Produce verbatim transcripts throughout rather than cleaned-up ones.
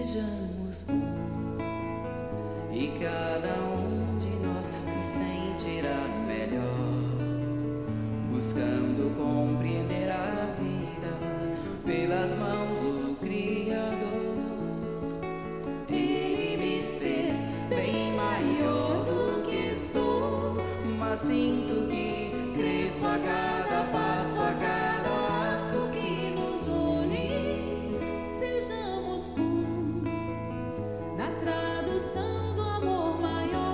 sejamos um, e cada um de nós se sentirá melhor, buscando compreender a vida pelas mãos do Criador. Ele me fez bem maior do que estou, mas sinto que cresço a cada passo, a cada laço que nos une. Sejamos um, na tradução do amor maior.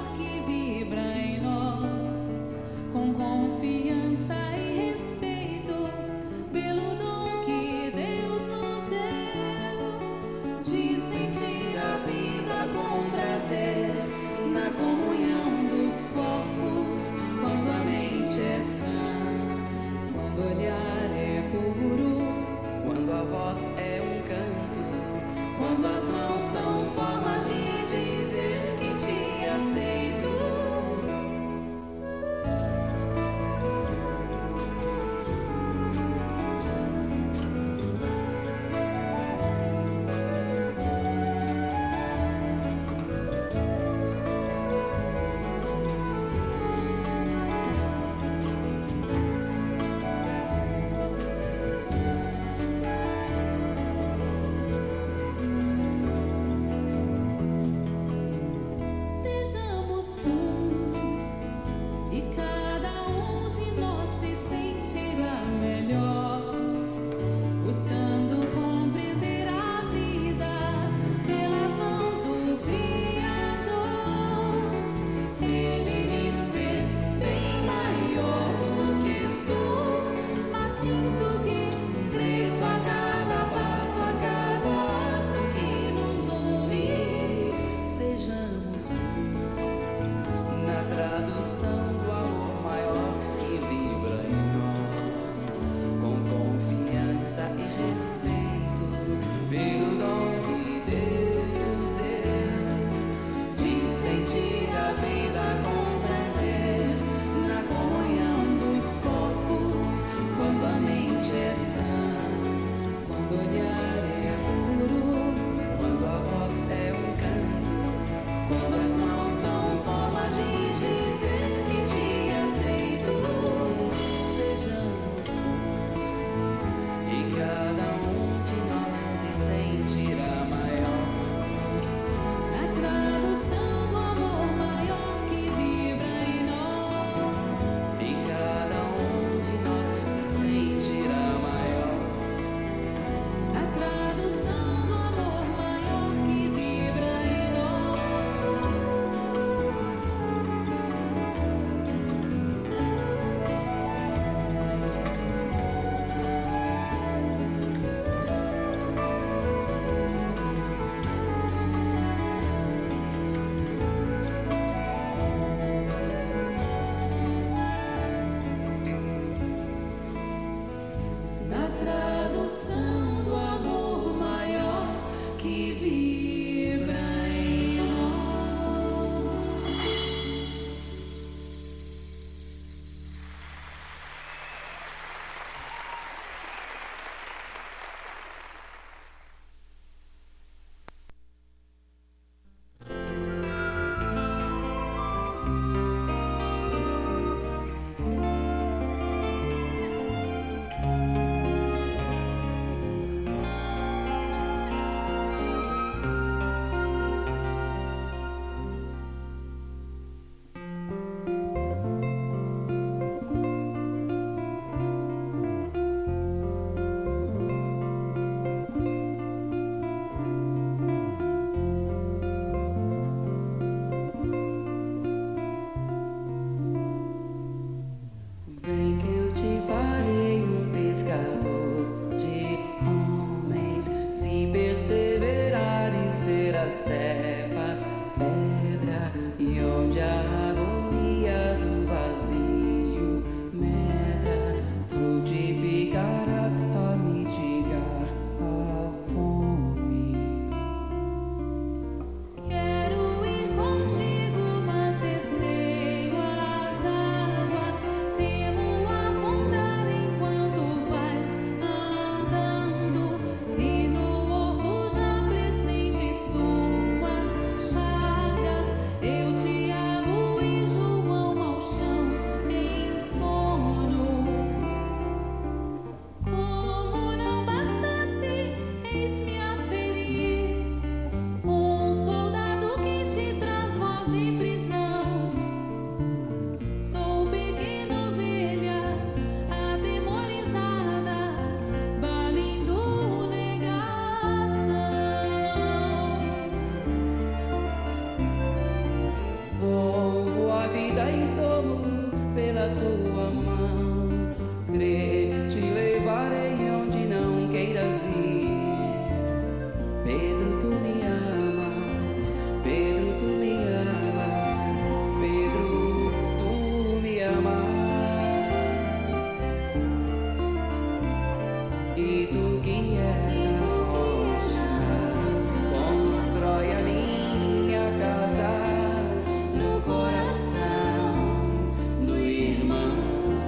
tu que és a rocha, constrói a minha casa no coração do irmão.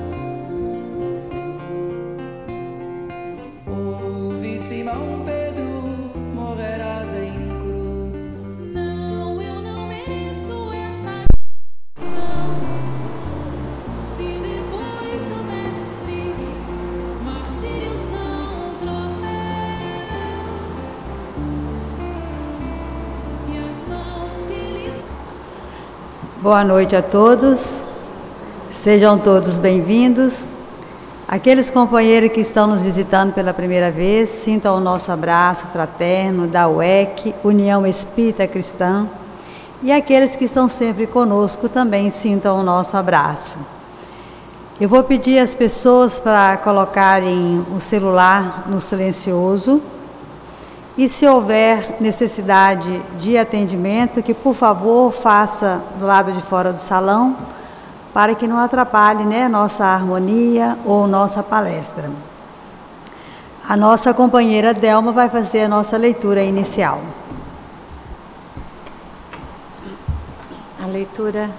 Ouve, Simão Pedro, morrerás em cruz. Não, eu não mereço essa missão. Se depois do mestre, martírios são troféus, e as mãos que lhe... Boa noite a todos, sejam todos bem-vindos. Aqueles companheiros que estão nos visitando pela primeira vez, sintam o nosso abraço fraterno da U E C, União Espírita Cristã, e aqueles que estão sempre conosco também sintam o nosso abraço. Eu vou pedir às pessoas para colocarem o celular no silencioso e, se houver necessidade de atendimento, que por favor faça do lado de fora do salão, para que não atrapalhe, né, nossa harmonia ou nossa palestra. A nossa companheira Delma vai fazer a nossa leitura inicial. A leitura.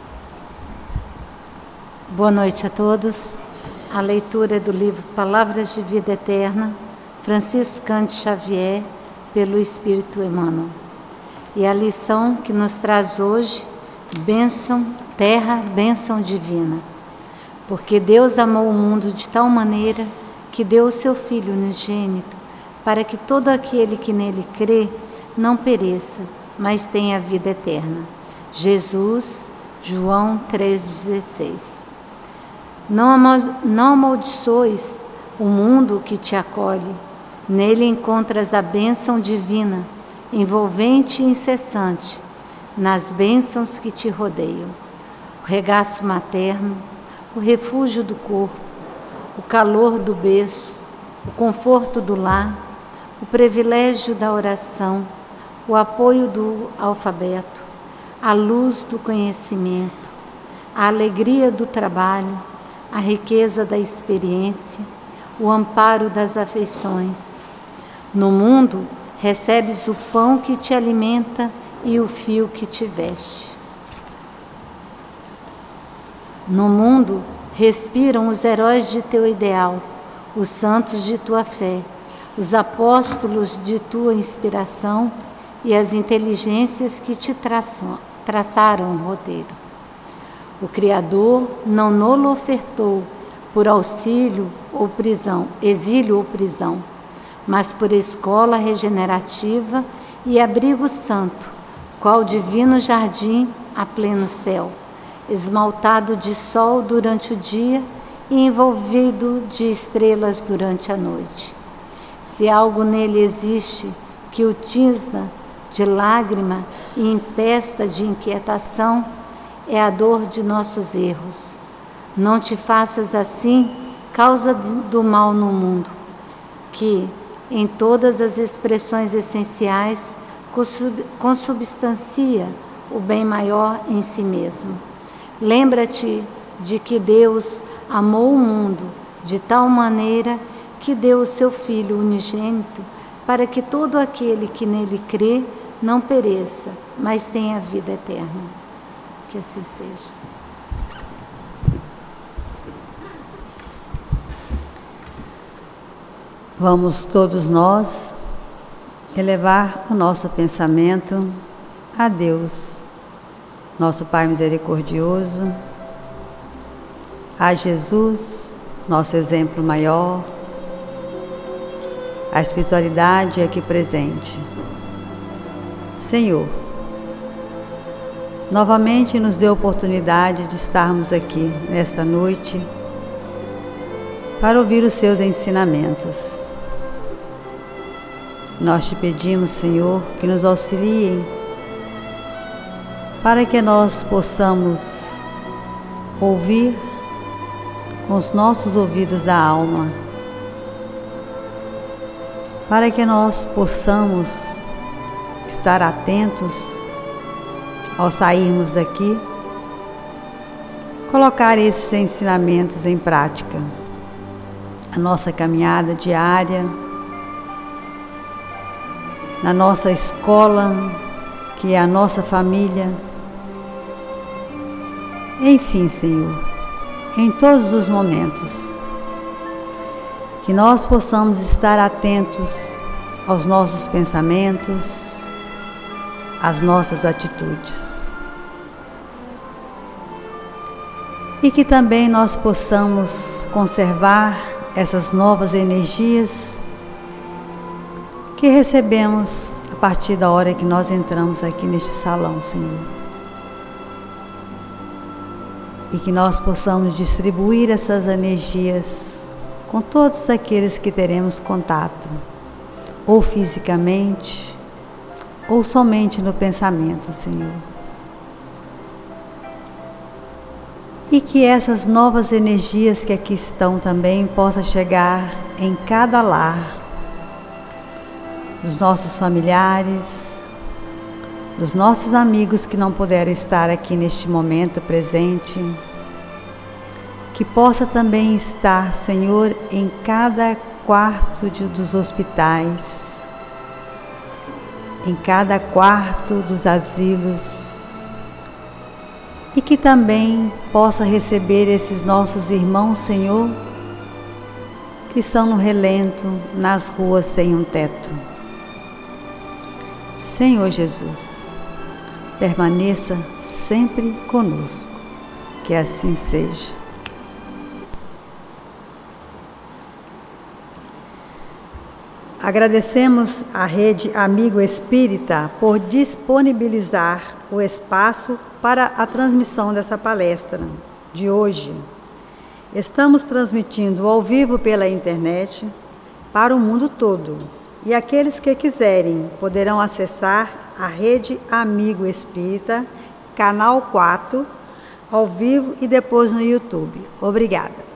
Boa noite a todos. A leitura é do livro Palavras de Vida Eterna, Francisco Cândido Xavier, pelo Espírito Emmanuel. E a lição que nos traz hoje, bênção, terra, bênção divina. Porque Deus amou o mundo de tal maneira que deu o seu Filho unigênito, para que todo aquele que nele crê não pereça, mas tenha vida eterna. Jesus, João três dezesseis. Não, amal- não amaldiçoes o mundo que te acolhe, nele encontras a bênção divina, envolvente e incessante, nas bênçãos que te rodeiam. O regaço materno, o refúgio do corpo, o calor do berço, o conforto do lar, o privilégio da oração, o apoio do alfabeto, a luz do conhecimento, a alegria do trabalho, a riqueza da experiência, o amparo das afeições. No mundo, recebes o pão que te alimenta e o fio que te veste. No mundo, respiram os heróis de teu ideal, os santos de tua fé, os apóstolos de tua inspiração e as inteligências que te traçam, traçaram o roteiro. O Criador não nolo ofertou por auxílio ou prisão, exílio ou prisão, mas por escola regenerativa e abrigo santo, qual divino jardim a pleno céu, esmaltado de sol durante o dia e envolvido de estrelas durante a noite. Se algo nele existe que o tisna de lágrima e empesta de inquietação, é a dor de nossos erros. Não te faças assim causa do mal no mundo, que, em todas as expressões essenciais, consubstancia o bem maior em si mesmo. Lembra-te de que Deus amou o mundo de tal maneira que deu o seu Filho unigênito, para que todo aquele que nele crê não pereça, mas tenha vida eterna. Que assim seja. Vamos todos nós elevar o nosso pensamento a Deus, nosso Pai misericordioso, a Jesus, nosso exemplo maior, a espiritualidade aqui presente. Senhor, novamente nos deu a oportunidade de estarmos aqui nesta noite para ouvir os seus ensinamentos. Nós te pedimos, Senhor, que nos auxiliem para que nós possamos ouvir com os nossos ouvidos da alma, para que nós possamos estar atentos ao sairmos daqui, colocar esses ensinamentos em prática, a nossa caminhada diária, na nossa escola, que é a nossa família. Enfim, Senhor, em todos os momentos, que nós possamos estar atentos aos nossos pensamentos, às nossas atitudes. E que também nós possamos conservar essas novas energias que recebemos a partir da hora que nós entramos aqui neste salão, Senhor. E que nós possamos distribuir essas energias com todos aqueles que teremos contato, ou fisicamente, ou somente no pensamento, Senhor. E que essas novas energias que aqui estão também possam chegar em cada lar, dos nossos familiares, dos nossos amigos que não puderam estar aqui neste momento presente, que possa também estar, Senhor, em cada quarto de, dos hospitais, em cada quarto dos asilos, e que também possa receber esses nossos irmãos, Senhor, que estão no relento, nas ruas sem um teto. Senhor Jesus, permaneça sempre conosco, que assim seja. Agradecemos à Rede Amigo Espírita por disponibilizar o espaço para a transmissão dessa palestra de hoje. Estamos transmitindo ao vivo pela internet para o mundo todo, e aqueles que quiserem poderão acessar a Rede Amigo Espírita, canal quatro, ao vivo e depois no YouTube. Obrigada.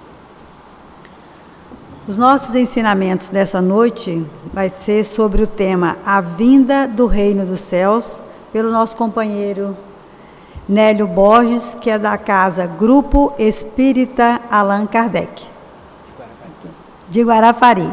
Os nossos ensinamentos dessa noite vai ser sobre o tema A Vinda do Reino dos Céus, pelo nosso companheiro Nélio Borges, que é da casa Grupo Espírita Allan Kardec, de Guarapari.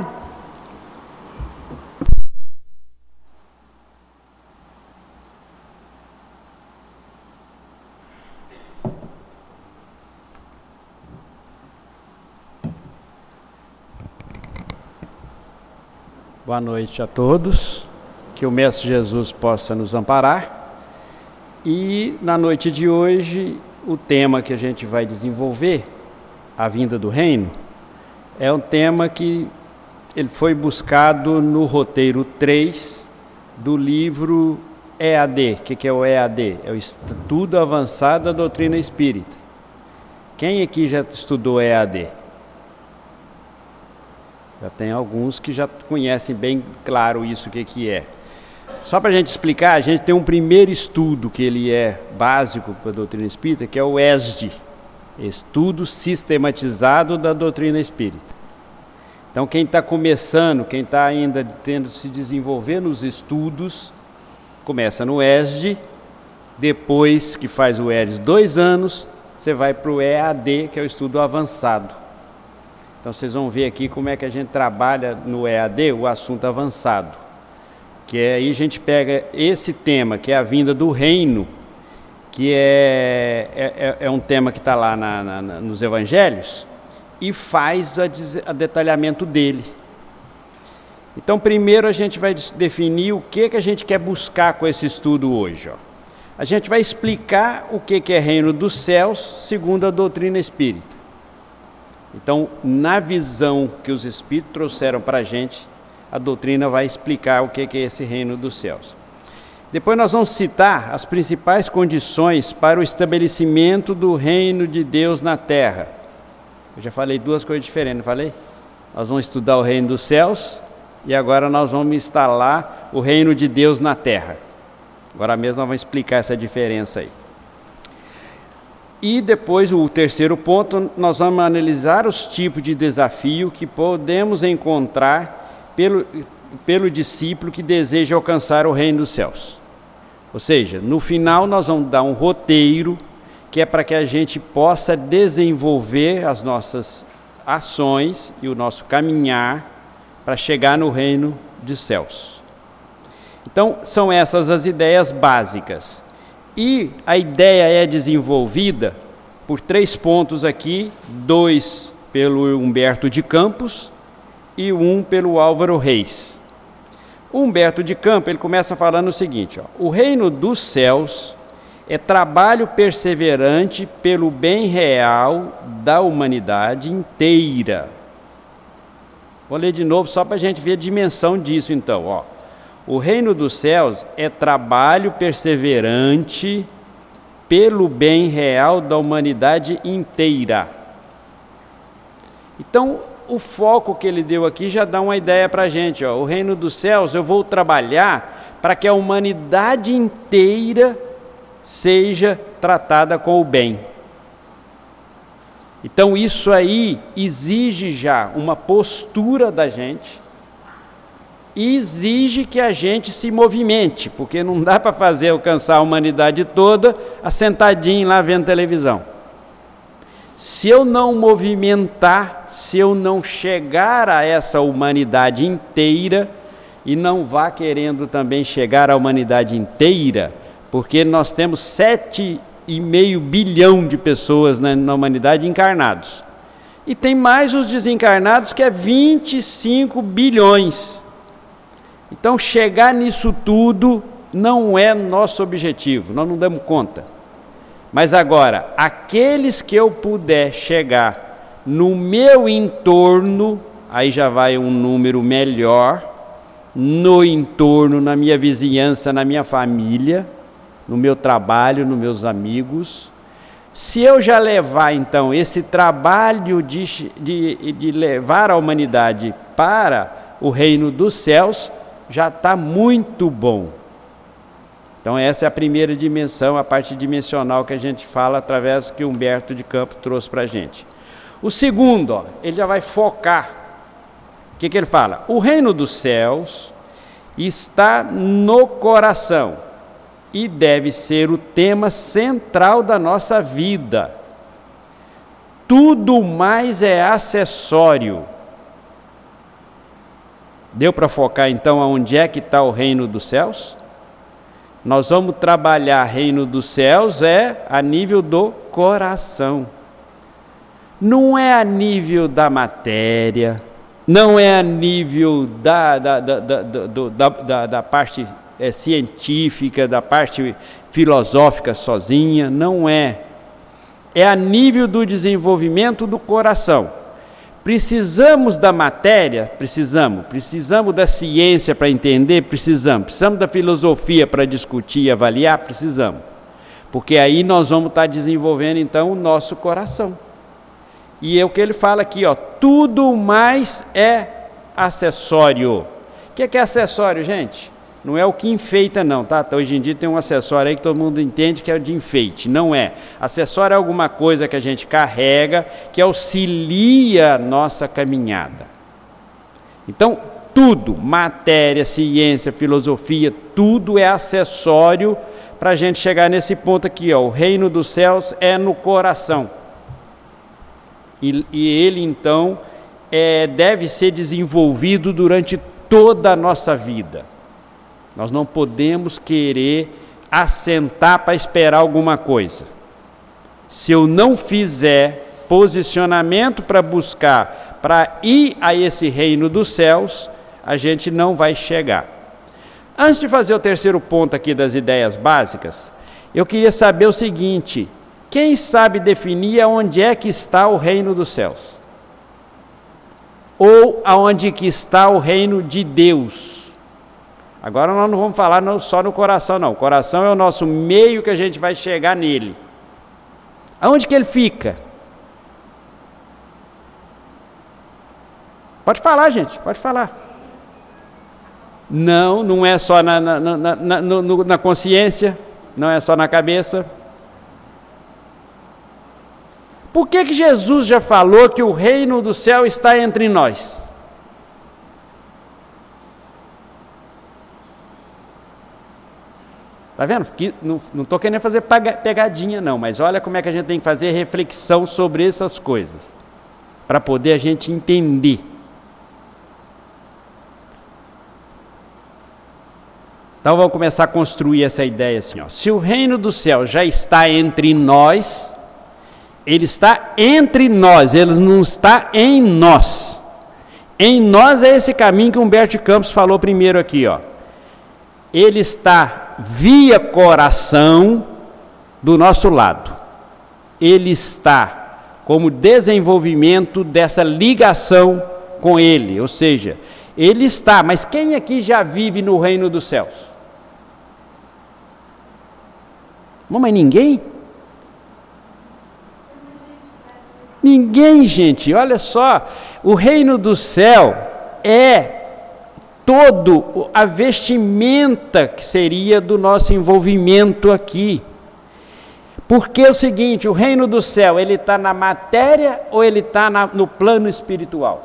Boa noite a todos, que o Mestre Jesus possa nos amparar. E na noite de hoje, o tema que a gente vai desenvolver, a vinda do reino, é um tema que ele foi buscado no roteiro três do livro E A D. O que, que é o E A D? É o Estudo Avançado da Doutrina Espírita. Quem aqui já estudou E A D? Já tem alguns que já conhecem bem claro isso, o que, que é. Só para a gente explicar, a gente tem um primeiro estudo que ele é básico para a doutrina espírita, que é o E S D, Estudo Sistematizado da Doutrina Espírita. Então quem está começando, quem está ainda tendo se desenvolver nos estudos, começa no E S D, depois que faz o E S D dois anos, você vai para o E A D, que é o estudo avançado. Então vocês vão ver aqui como é que a gente trabalha no E A D, o assunto avançado. Que é, aí a gente pega esse tema, que é a vinda do reino, que é, é, é um tema que está lá na, na, nos evangelhos, e faz a, a detalhamento dele. Então primeiro a gente vai definir o que, que a gente quer buscar com esse estudo hoje. Ó. A gente vai explicar o que, que é reino dos céus, segundo a doutrina espírita. Então, na visão que os Espíritos trouxeram para a gente, a doutrina vai explicar o que é esse reino dos céus. Depois nós vamos citar as principais condições para o estabelecimento do reino de Deus na Terra. Eu já falei duas coisas diferentes, não falei? Nós vamos estudar o reino dos céus e agora nós vamos instalar o reino de Deus na Terra. Agora mesmo nós vamos explicar essa diferença aí. E depois, o terceiro ponto, nós vamos analisar os tipos de desafio que podemos encontrar pelo, pelo discípulo que deseja alcançar o reino dos céus. Ou seja, no final nós vamos dar um roteiro que é para que a gente possa desenvolver as nossas ações e o nosso caminhar para chegar no reino dos céus. Então, são essas as ideias básicas. E a ideia é desenvolvida por três pontos aqui, dois pelo Humberto de Campos e um pelo Álvaro Reis. O Humberto de Campos, ele começa falando o seguinte, ó, o reino dos céus é trabalho perseverante pelo bem real da humanidade inteira. Vou ler de novo só para a gente ver a dimensão disso então, ó. O reino dos céus é trabalho perseverante pelo bem real da humanidade inteira. Então, o foco que ele deu aqui já dá uma ideia para a gente. Ó. O reino dos céus, eu vou trabalhar para que a humanidade inteira seja tratada com o bem. Então, isso aí exige já uma postura da gente, e exige que a gente se movimente, porque não dá para fazer alcançar a humanidade toda assentadinho lá vendo televisão. Se eu não movimentar, se eu não chegar a essa humanidade inteira, e não vá querendo também chegar à humanidade inteira, porque nós temos sete e meio bilhão de pessoas na, na humanidade encarnados. E tem mais os desencarnados, que é vinte e cinco bilhões. Então, chegar nisso tudo não é nosso objetivo, nós não damos conta. Mas agora, aqueles que eu puder chegar no meu entorno, aí já vai um número melhor, no entorno, na minha vizinhança, na minha família, no meu trabalho, nos meus amigos. Se eu já levar, então, esse trabalho de, de, de levar a humanidade para o reino dos céus, já está muito bom. Então essa é a primeira dimensão, a parte dimensional que a gente fala através que Humberto de Campos trouxe para a gente. O segundo, ó, ele já vai focar. O que, que ele fala? O reino dos céus está no coração e deve ser o tema central da nossa vida. Tudo mais é acessório. Deu para focar então aonde é que está o reino dos céus? Nós vamos trabalhar reino dos céus é a nível do coração. Não é a nível da matéria, não é a nível da, da, da, da, da, da, da parte é, científica, da parte filosófica sozinha, não é. É a nível do desenvolvimento do coração. Precisamos da matéria? Precisamos. Precisamos da ciência para entender? Precisamos. Precisamos da filosofia para discutir e avaliar? Precisamos. Porque aí nós vamos estar desenvolvendo então o nosso coração. E é o que ele fala aqui, ó, tudo mais é acessório. O que é, que é acessório, gente? Não é o que enfeita não, tá? Hoje em dia tem um acessório aí que todo mundo entende que é o de enfeite. Não é. Acessório é alguma coisa que a gente carrega, que auxilia a nossa caminhada. Então, tudo, matéria, ciência, filosofia, tudo é acessório para a gente chegar nesse ponto aqui, ó. O reino dos céus é no coração. E, e ele, então, é, deve ser desenvolvido durante toda a nossa vida. Nós não podemos querer assentar para esperar alguma coisa. Se eu não fizer posicionamento para buscar, para ir a esse reino dos céus, a gente não vai chegar. Antes de fazer o terceiro ponto aqui das ideias básicas, eu queria saber o seguinte: quem sabe definir aonde é que está o reino dos céus? Ou aonde que está o reino de Deus? Agora nós não vamos falar não, só no coração não. O coração é o nosso meio que a gente vai chegar nele. Aonde que ele fica? Pode falar, gente, pode falar. Não, não é só na, na, na, na, no, na consciência, não é só na cabeça. Por que que Jesus já falou que o reino do céu está entre nós? Está vendo? Que não estou querendo fazer pegadinha não, mas olha como é que a gente tem que fazer reflexão sobre essas coisas. para poder a gente entender. Então vamos começar a construir essa ideia assim, ó. Se o reino do céu já está entre nós, ele está entre nós, ele não está em nós. Em nós é esse caminho que Humberto de Campos falou primeiro aqui, ó. Ele está via coração do nosso lado. Ele está como desenvolvimento dessa ligação com ele, ou seja, ele está, mas quem aqui já vive no reino dos céus? Mas ninguém? Ninguém, gente, olha só, o reino do céu é todo a vestimenta que seria do nosso envolvimento aqui. Porque é o seguinte, o reino do céu, ele está na matéria ou ele está no plano espiritual?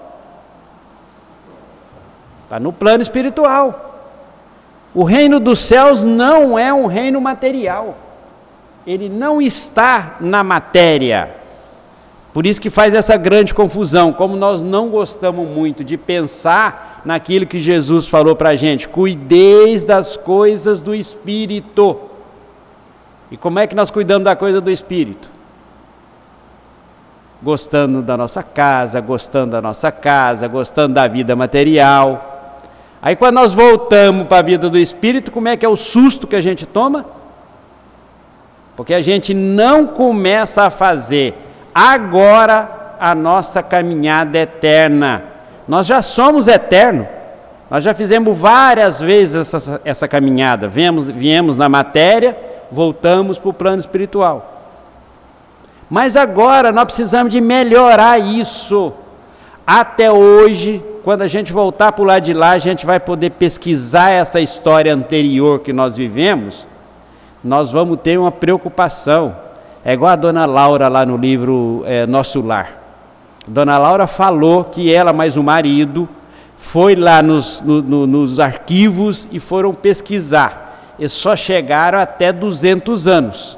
Está no plano espiritual. O reino dos céus não é um reino material. Ele não está na matéria. Por isso que faz essa grande confusão, como nós não gostamos muito de pensar naquilo que Jesus falou para a gente, cuideis das coisas do Espírito. E como é que nós cuidamos da coisa do Espírito? Gostando da nossa casa, gostando da nossa casa, gostando da vida material. Aí quando nós voltamos para a vida do Espírito, como é que é o susto que a gente toma? Porque a gente não começa a fazer agora a nossa caminhada eterna. Nós já somos eternos. Nós já fizemos várias vezes essa, essa caminhada. Viemos, viemos na matéria, voltamos para o plano espiritual. Mas agora nós precisamos de melhorar isso. Até hoje, quando a gente voltar para o lado de lá, a gente vai poder pesquisar essa história anterior que nós vivemos. Nós vamos ter uma preocupação. É igual a dona Laura lá no livro é, Nosso Lar. Dona Laura falou que ela mais o marido foi lá nos, no, no, nos arquivos e foram pesquisar. Eles só chegaram até duzentos anos.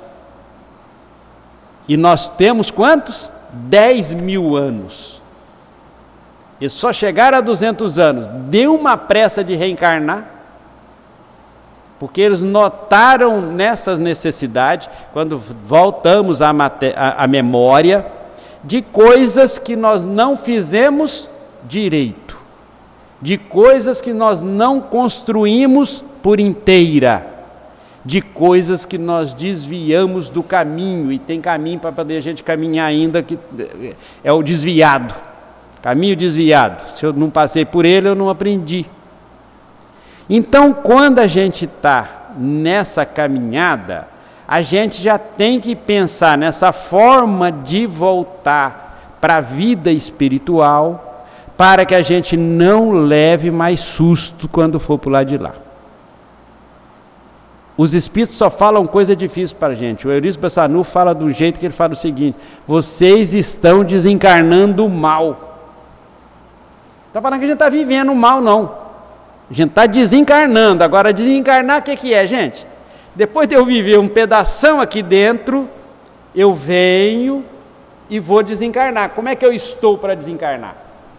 E nós temos quantos? dez mil anos. Eles só chegaram a duzentos anos. Deu uma pressa de reencarnar. Porque eles notaram nessas necessidades, quando voltamos à, maté- à, à memória, de coisas que nós não fizemos direito, de coisas que nós não construímos por inteira, de coisas que nós desviamos do caminho, e tem caminho para poder a gente caminhar ainda, que é o desviado, caminho desviado. Se eu não passei por ele, eu não aprendi. Então, quando a gente está nessa caminhada, a gente já tem que pensar nessa forma de voltar para a vida espiritual, para que a gente não leve mais susto quando for para o lado de lá. Os espíritos só falam coisa difícil para a gente. O Eurípides Bassanufo fala do jeito que ele fala o seguinte: vocês estão desencarnando o mal. Não está falando que a gente está vivendo o mal, não. A gente está desencarnando. Agora, desencarnar o que, que é, gente? Depois de eu viver um pedação aqui dentro, eu venho e vou desencarnar. Como é que eu estou para desencarnar?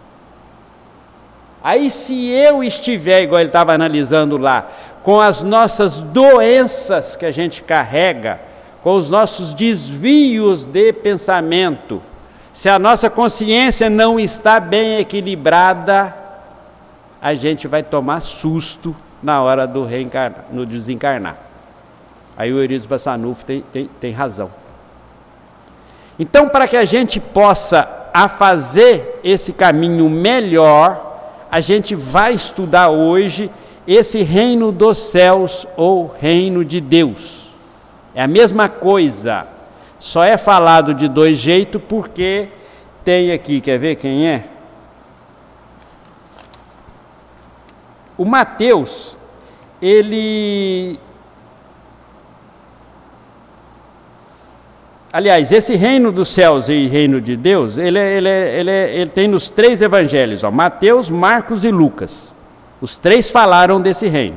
Aí, se eu estiver, igual ele estava analisando lá, com as nossas doenças que a gente carrega, com os nossos desvios de pensamento, se a nossa consciência não está bem equilibrada, a gente vai tomar susto na hora do reencarnar, no desencarnar. Aí o Eurípides Bassanufo tem, tem, tem razão. Então, para que a gente possa a fazer esse caminho melhor, a gente vai estudar hoje esse reino dos céus ou reino de Deus. É a mesma coisa, só é falado de dois jeitos porque tem aqui, quer ver quem é? O Mateus, ele... Aliás, esse reino dos céus e reino de Deus, ele, é, ele, é, ele, é, ele tem nos três evangelhos, ó, Mateus, Marcos e Lucas. Os três falaram desse reino.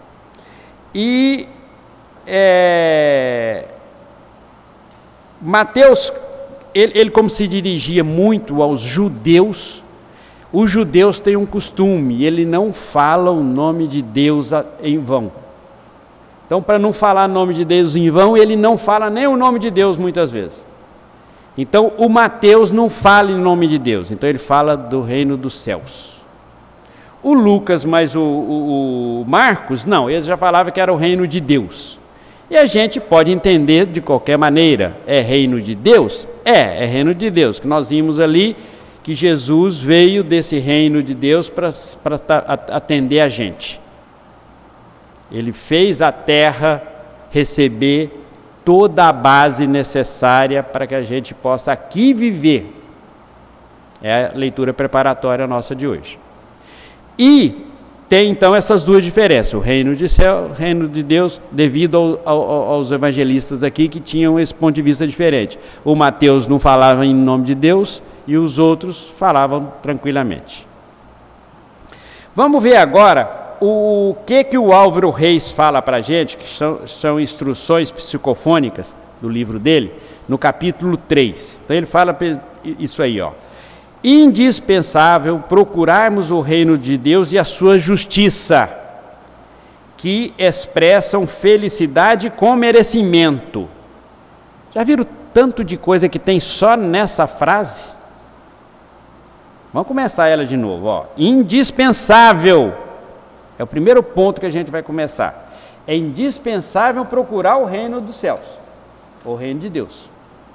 E é, Mateus ele, ele como se dirigia muito aos judeus, os judeus têm um costume, ele não fala o nome de Deus em vão. Então, para não falar o nome de Deus em vão, ele não fala nem o nome de Deus muitas vezes. Então, o Mateus não fala em nome de Deus, então ele fala do reino dos céus. O Lucas, mas o, o, o Marcos, não, ele já falava que era o reino de Deus. E a gente pode entender de qualquer maneira, é reino de Deus? É, é reino de Deus, que nós vimos ali que Jesus veio desse reino de Deus para atender a gente. Ele fez a terra receber toda a base necessária para que a gente possa aqui viver. É a leitura preparatória nossa de hoje. E tem então essas duas diferenças, o reino de céu, o reino de Deus, devido ao, ao, aos evangelistas aqui que tinham esse ponto de vista diferente. O Mateus não falava em nome de Deus e os outros falavam tranquilamente. Vamos ver agora o que que o Álvaro Reis fala para a gente, que são, são instruções psicofônicas do livro dele, no capítulo três. Então ele fala isso aí, ó. Indispensável procurarmos o reino de Deus e a sua justiça, que expressam felicidade com merecimento. Já viram tanto de coisa que tem só nessa frase? Vamos começar ela de novo, ó. Indispensável. É o primeiro ponto que a gente vai começar. É indispensável procurar o reino dos céus, o reino de Deus.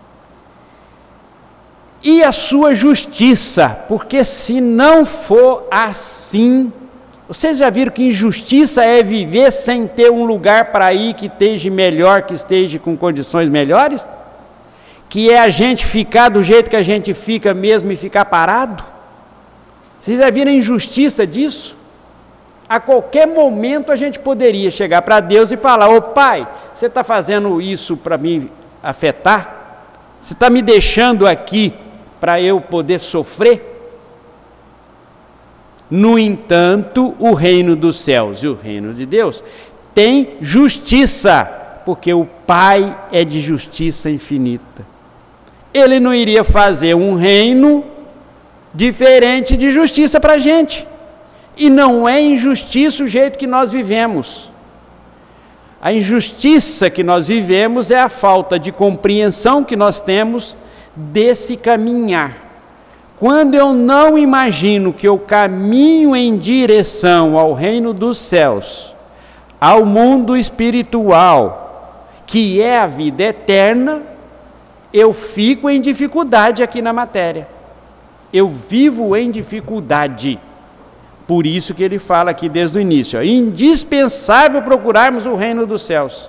E a sua justiça, porque se não for assim, vocês já viram que injustiça é viver sem ter um lugar para ir que esteja melhor, que esteja com condições melhores? Que é a gente ficar do jeito que a gente fica mesmo e ficar parado? Vocês já viram a injustiça disso? A qualquer momento a gente poderia chegar para Deus e falar: ô Pai, você está fazendo isso para me afetar? Você está me deixando aqui para eu poder sofrer? No entanto, o reino dos céus e o reino de Deus tem justiça, porque o Pai é de justiça infinita. Ele não iria fazer um reino diferente de justiça para a gente. E não é injustiça o jeito que nós vivemos. A injustiça que nós vivemos é a falta de compreensão que nós temos desse caminhar. Quando eu não imagino que eu caminho em direção ao reino dos céus, ao mundo espiritual, que é a vida eterna, eu fico em dificuldade aqui na matéria. Eu vivo em dificuldade. Por isso que ele fala aqui desde o início, ó, indispensável procurarmos o reino dos céus.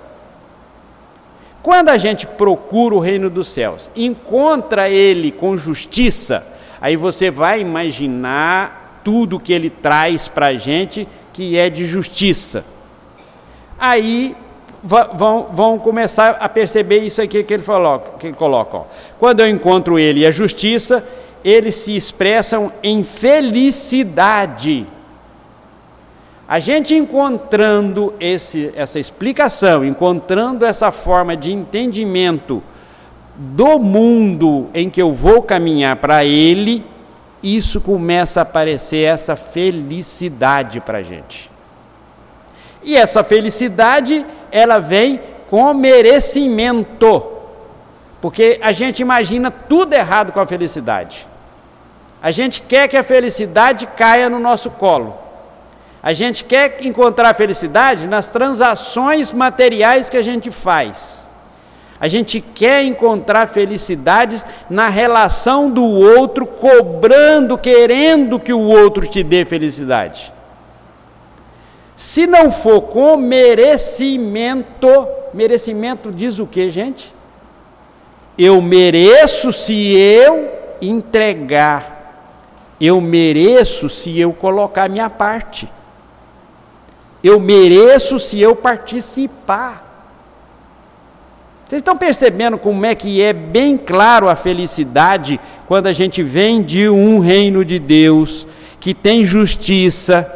Quando a gente procura o reino dos céus, encontra ele com justiça, aí você vai imaginar tudo que ele traz para a gente que é de justiça. Aí vão, vão começar a perceber isso aqui que ele, falou, que ele coloca. Ó. Quando eu encontro ele e a justiça, eles se expressam em felicidade. A gente encontrando esse, essa explicação, encontrando essa forma de entendimento do mundo em que eu vou caminhar para ele, isso começa a aparecer essa felicidade para a gente. E essa felicidade, ela vem com merecimento, porque a gente imagina tudo errado com a felicidade. A gente quer que a felicidade caia no nosso colo. A gente quer encontrar felicidade nas transações materiais que a gente faz. A gente quer encontrar felicidades na relação do outro, cobrando, querendo que o outro te dê felicidade. Se não for com merecimento, merecimento diz o que, gente? Eu mereço se eu entregar. Eu mereço se eu colocar a minha parte. Eu mereço se eu participar. Vocês estão percebendo como é que é bem claro a felicidade quando a gente vem de um reino de Deus, que tem justiça.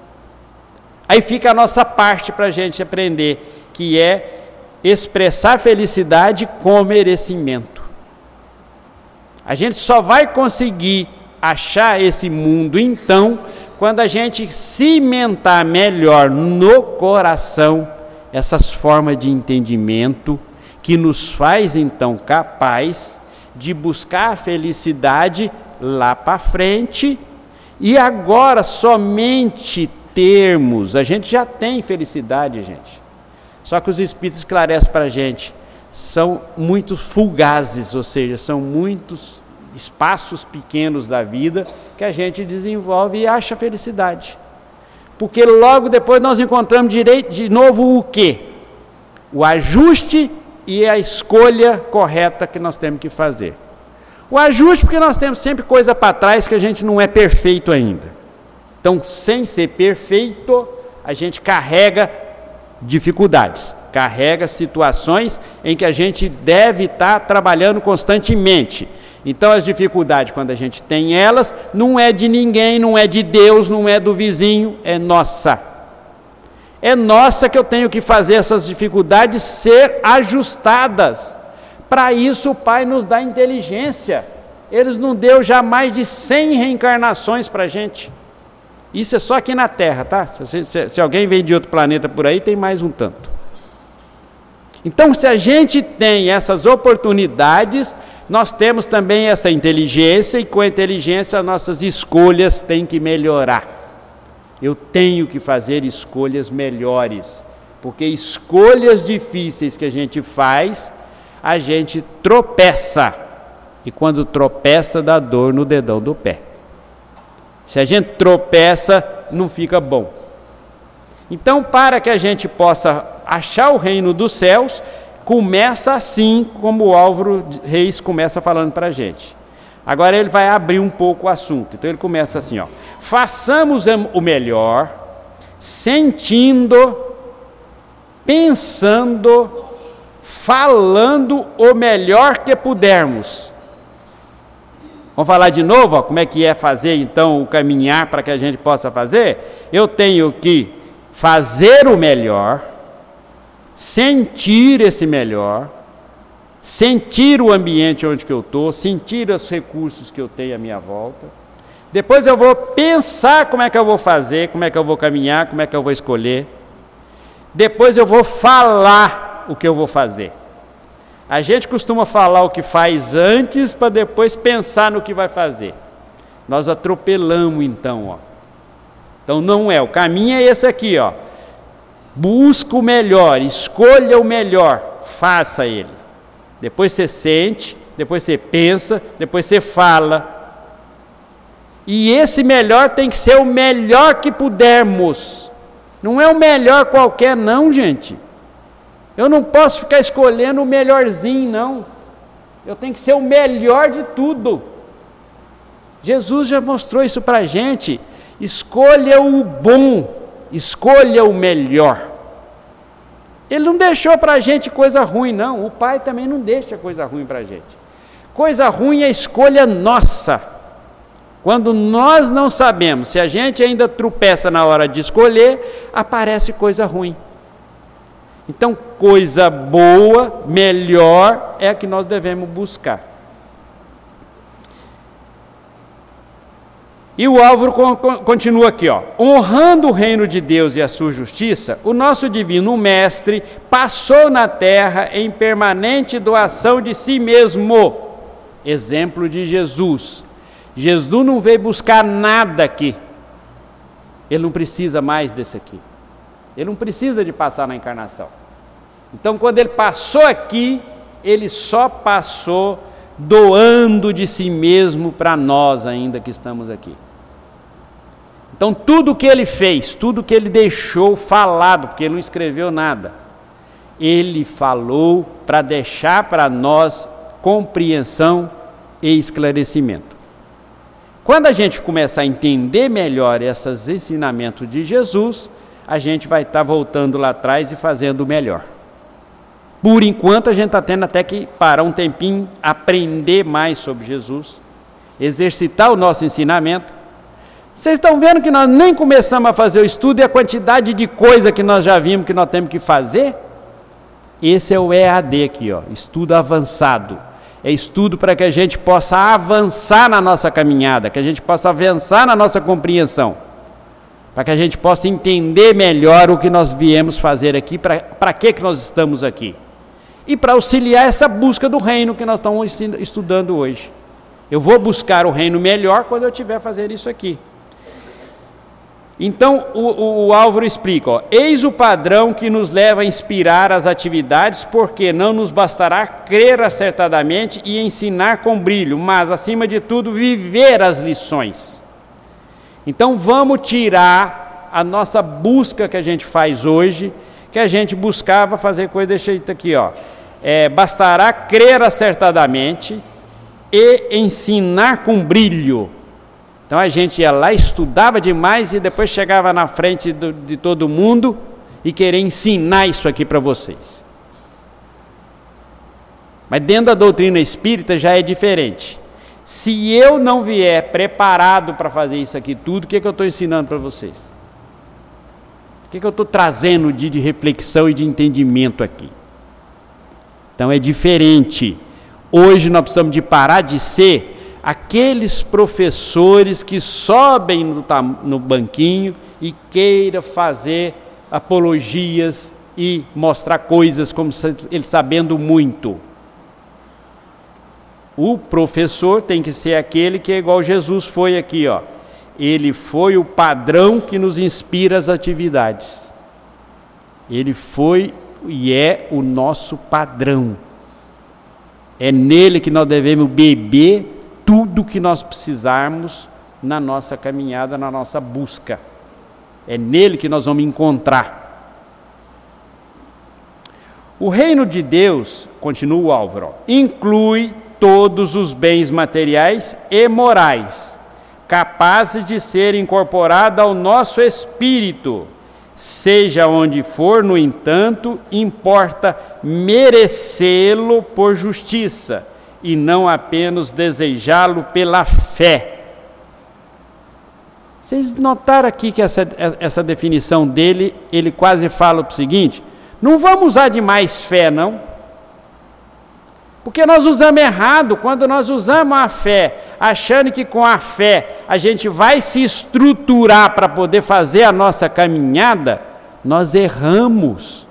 Aí fica a nossa parte para a gente aprender, que é expressar felicidade com merecimento. A gente só vai conseguir achar esse mundo, então, quando a gente cimentar melhor no coração essas formas de entendimento que nos faz, então, capaz de buscar a felicidade lá para frente e agora somente termos. A gente já tem felicidade, gente. Só que os Espíritos esclarecem para a gente, são muito fugazes, ou seja, são muitos espaços pequenos da vida que a gente desenvolve e acha felicidade. Porque logo depois nós encontramos direito, de novo o quê? O ajuste e a escolha correta que nós temos que fazer. O ajuste porque nós temos sempre coisa para trás que a gente não é perfeito ainda. Então, sem ser perfeito, a gente carrega dificuldades, carrega situações em que a gente deve estar trabalhando constantemente. Então as dificuldades, quando a gente tem elas, não é de ninguém, não é de Deus, não é do vizinho, é nossa. É nossa que eu tenho que fazer essas dificuldades ser ajustadas. Para isso o Pai nos dá inteligência. Ele não deu já mais de cem reencarnações para a gente. Isso é só aqui na Terra, tá? Se, se, se alguém vem de outro planeta por aí, tem mais um tanto. Então, se a gente tem essas oportunidades, nós temos também essa inteligência, e com a inteligência nossas escolhas têm que melhorar. Eu tenho que fazer escolhas melhores, porque escolhas difíceis que a gente faz, a gente tropeça, e quando tropeça dá dor no dedão do pé. Se a gente tropeça, não fica bom. Então, para que a gente possa achar o reino dos céus, começa assim, como o Álvaro Reis começa falando para a gente. Agora ele vai abrir um pouco o assunto. Então ele começa assim, ó. Façamos o melhor, sentindo, pensando, falando o melhor que pudermos. Vamos falar de novo, ó, como é que é fazer então o caminhar para que a gente possa fazer? Eu tenho que fazer o melhor, sentir esse melhor, sentir o ambiente onde que eu estou, sentir os recursos que eu tenho à minha volta. Depois eu vou pensar como é que eu vou fazer, como é que eu vou caminhar, como é que eu vou escolher. Depois eu vou falar o que eu vou fazer. A gente costuma falar o que faz antes para depois pensar no que vai fazer. Nós atropelamos então, ó. Então não é, o caminho é esse aqui, ó. Busca o melhor, escolha o melhor, faça ele. Depois você sente, depois você pensa, depois você fala. E esse melhor tem que ser o melhor que pudermos. Não é o melhor qualquer não, gente. Eu não posso ficar escolhendo o melhorzinho, não. Eu tenho que ser o melhor de tudo. Jesus já mostrou isso para a gente. Escolha o bom, escolha o melhor. Ele não deixou para a gente coisa ruim, não. O Pai também não deixa coisa ruim para a gente. Coisa ruim é escolha nossa. Quando nós não sabemos, se a gente ainda tropeça na hora de escolher, aparece coisa ruim. Então, coisa boa, melhor, é a que nós devemos buscar. E o Álvaro continua aqui, ó. Honrando o reino de Deus e a sua justiça, o nosso divino mestre passou na terra em permanente doação de si mesmo. Exemplo de Jesus. Jesus não veio buscar nada aqui. Ele não precisa mais desse aqui. Ele não precisa de passar na encarnação. Então, quando ele passou aqui, ele só passou doando de si mesmo para nós ainda que estamos aqui. Então, tudo que ele fez, tudo que ele deixou falado, porque ele não escreveu nada, ele falou para deixar para nós compreensão e esclarecimento. Quando a gente começar a entender melhor esses ensinamentos de Jesus, a gente vai estar voltando lá atrás e fazendo o melhor. Por enquanto, a gente está tendo até que parar um tempinho, aprender mais sobre Jesus, exercitar o nosso ensinamento. Vocês estão vendo que nós nem começamos a fazer o estudo e a quantidade de coisa que nós já vimos que nós temos que fazer? Esse é o E A D aqui, ó, estudo avançado. É estudo para que a gente possa avançar na nossa caminhada, que a gente possa avançar na nossa compreensão, para que a gente possa entender melhor o que nós viemos fazer aqui, para que que nós estamos aqui. E para auxiliar essa busca do reino que nós estamos estudando hoje. Eu vou buscar o reino melhor quando eu estiver fazendo isso aqui. Então, o, o, o Álvaro explica, ó, eis o padrão que nos leva a inspirar as atividades, porque não nos bastará crer acertadamente e ensinar com brilho, mas, acima de tudo, viver as lições. Então, vamos tirar a nossa busca que a gente faz hoje, que a gente buscava fazer coisa, deixa eu aqui, ó, é, bastará crer acertadamente e ensinar com brilho. Então a gente ia lá, estudava demais e depois chegava na frente do, de todo mundo e querer ensinar isso aqui para vocês. Mas dentro da doutrina espírita já é diferente. Se eu não vier preparado para fazer isso aqui tudo, o que, é que eu estou ensinando para vocês? O que, é que eu estou trazendo de, de reflexão e de entendimento aqui? Então é diferente. Hoje nós precisamos de parar de ser aqueles professores que sobem no, no banquinho e queiram fazer apologias e mostrar coisas como se ele sabendo muito. O professor tem que ser aquele que é igual Jesus foi aqui, ó. Ele foi o padrão que nos inspira as atividades. Ele foi e é o nosso padrão. É nele que nós devemos beber tudo que nós precisarmos na nossa caminhada, na nossa busca. É nele que nós vamos encontrar. O reino de Deus, continua o Álvaro, inclui todos os bens materiais e morais, capazes de ser incorporados ao nosso espírito. Seja onde for, no entanto, importa merecê-lo por justiça, e não apenas desejá-lo pela fé. Vocês notaram aqui que essa, essa definição dele, ele quase fala o seguinte, não vamos usar demais fé, não. Porque nós usamos errado, quando nós usamos a fé, achando que com a fé a gente vai se estruturar para poder fazer a nossa caminhada, nós erramos.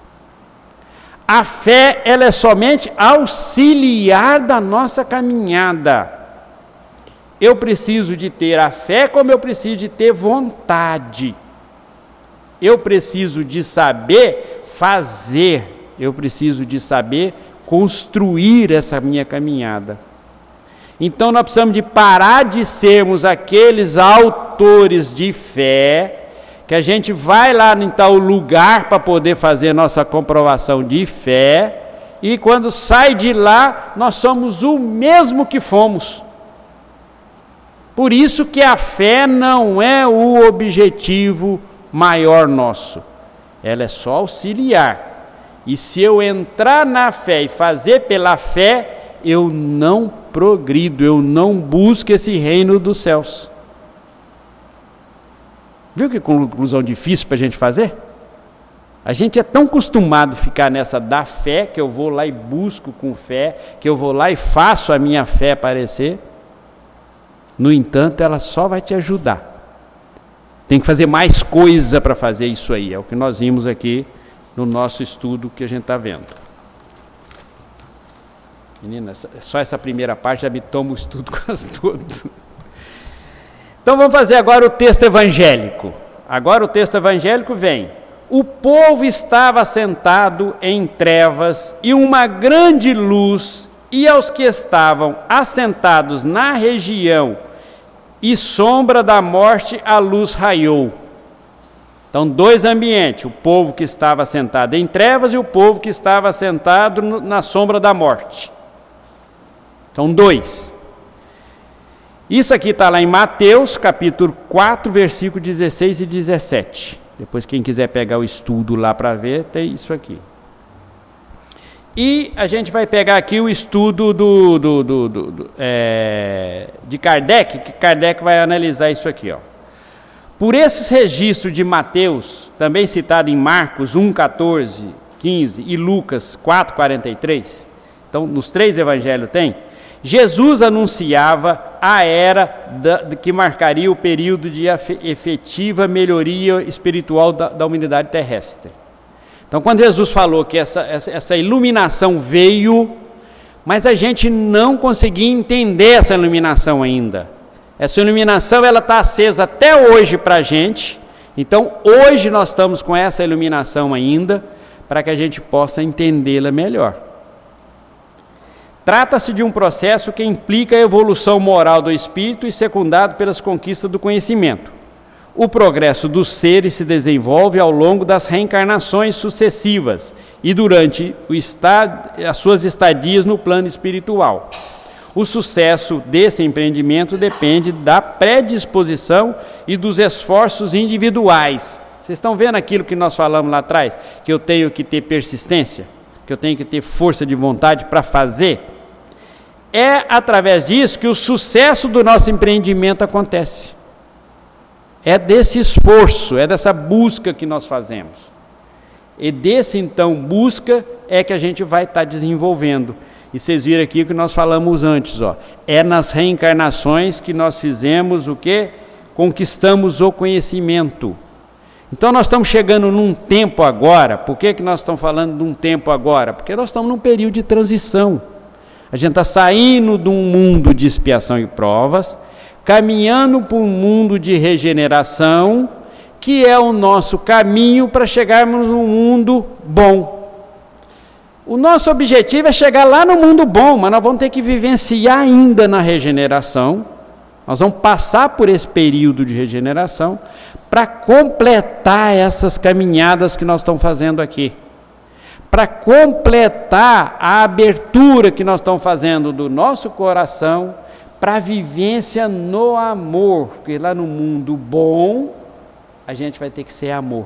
A fé, ela é somente auxiliar da nossa caminhada. Eu preciso de ter a fé como eu preciso de ter vontade. Eu preciso de saber fazer. Eu preciso de saber construir essa minha caminhada. Então nós precisamos de parar de sermos aqueles autores de fé, que a gente vai lá em tal lugar para poder fazer nossa comprovação de fé, e quando sai de lá, nós somos o mesmo que fomos. Por isso que a fé não é o objetivo maior nosso, ela é só auxiliar. E se eu entrar na fé e fazer pela fé, eu não progrido, eu não busco esse reino dos céus. Viu que conclusão difícil para a gente fazer? A gente é tão acostumado a ficar nessa da fé, que eu vou lá e busco com fé, que eu vou lá e faço a minha fé aparecer. No entanto, ela só vai te ajudar. Tem que fazer mais coisa para fazer isso aí, é o que nós vimos aqui no nosso estudo que a gente está vendo. Menina, só essa primeira parte já me toma o estudo quase todo. Então vamos fazer agora o texto evangélico. Agora o texto evangélico vem. O povo estava sentado em trevas e uma grande luz, e aos que estavam assentados na região e sombra da morte, a luz raiou. Então, dois ambientes, o povo que estava sentado em trevas e o povo que estava sentado na sombra da morte. São dois. Isso aqui está lá em Mateus, capítulo quatro, versículos dezesseis e dezessete. Depois, quem quiser pegar o estudo lá para ver, tem isso aqui. E a gente vai pegar aqui o estudo do, do, do, do, do, é, de Kardec, que Kardec vai analisar isso aqui, ó. Por esses registros de Mateus, também citado em Marcos um, quatorze, quinze e Lucas quatro, quarenta e três, Então, nos três evangelhos tem. Jesus anunciava a era da, que marcaria o período de efetiva melhoria espiritual da, da humanidade terrestre. Então, quando Jesus falou que essa, essa, essa iluminação veio, mas a gente não conseguia entender essa iluminação ainda. Essa iluminação ela está acesa até hoje para a gente. Então, hoje nós estamos com essa iluminação ainda, para que a gente possa entendê-la melhor. Trata-se de um processo que implica a evolução moral do espírito e secundado pelas conquistas do conhecimento. O progresso dos seres se desenvolve ao longo das reencarnações sucessivas e durante o estado, as suas estadias no plano espiritual. O sucesso desse empreendimento depende da predisposição e dos esforços individuais. Vocês estão vendo aquilo que nós falamos lá atrás? Que eu tenho que ter persistência, que eu tenho que ter força de vontade para fazer? É através disso que o sucesso do nosso empreendimento acontece. É desse esforço, é dessa busca que nós fazemos. E desse, então, busca é que a gente vai estar desenvolvendo. E vocês viram aqui o que nós falamos antes, ó. É nas reencarnações que nós fizemos o quê? Conquistamos o conhecimento. Então nós estamos chegando num tempo agora. Por que que nós estamos falando de um tempo agora? Porque nós estamos num período de transição. A gente está saindo de um mundo de expiação e provas, caminhando para um mundo de regeneração, que é o nosso caminho para chegarmos num mundo bom. O nosso objetivo é chegar lá no mundo bom, mas nós vamos ter que vivenciar ainda na regeneração. Nós vamos passar por esse período de regeneração para completar essas caminhadas que nós estamos fazendo aqui. Para completar a abertura que nós estamos fazendo do nosso coração para a vivência no amor. Porque lá no mundo bom, a gente vai ter que ser amor.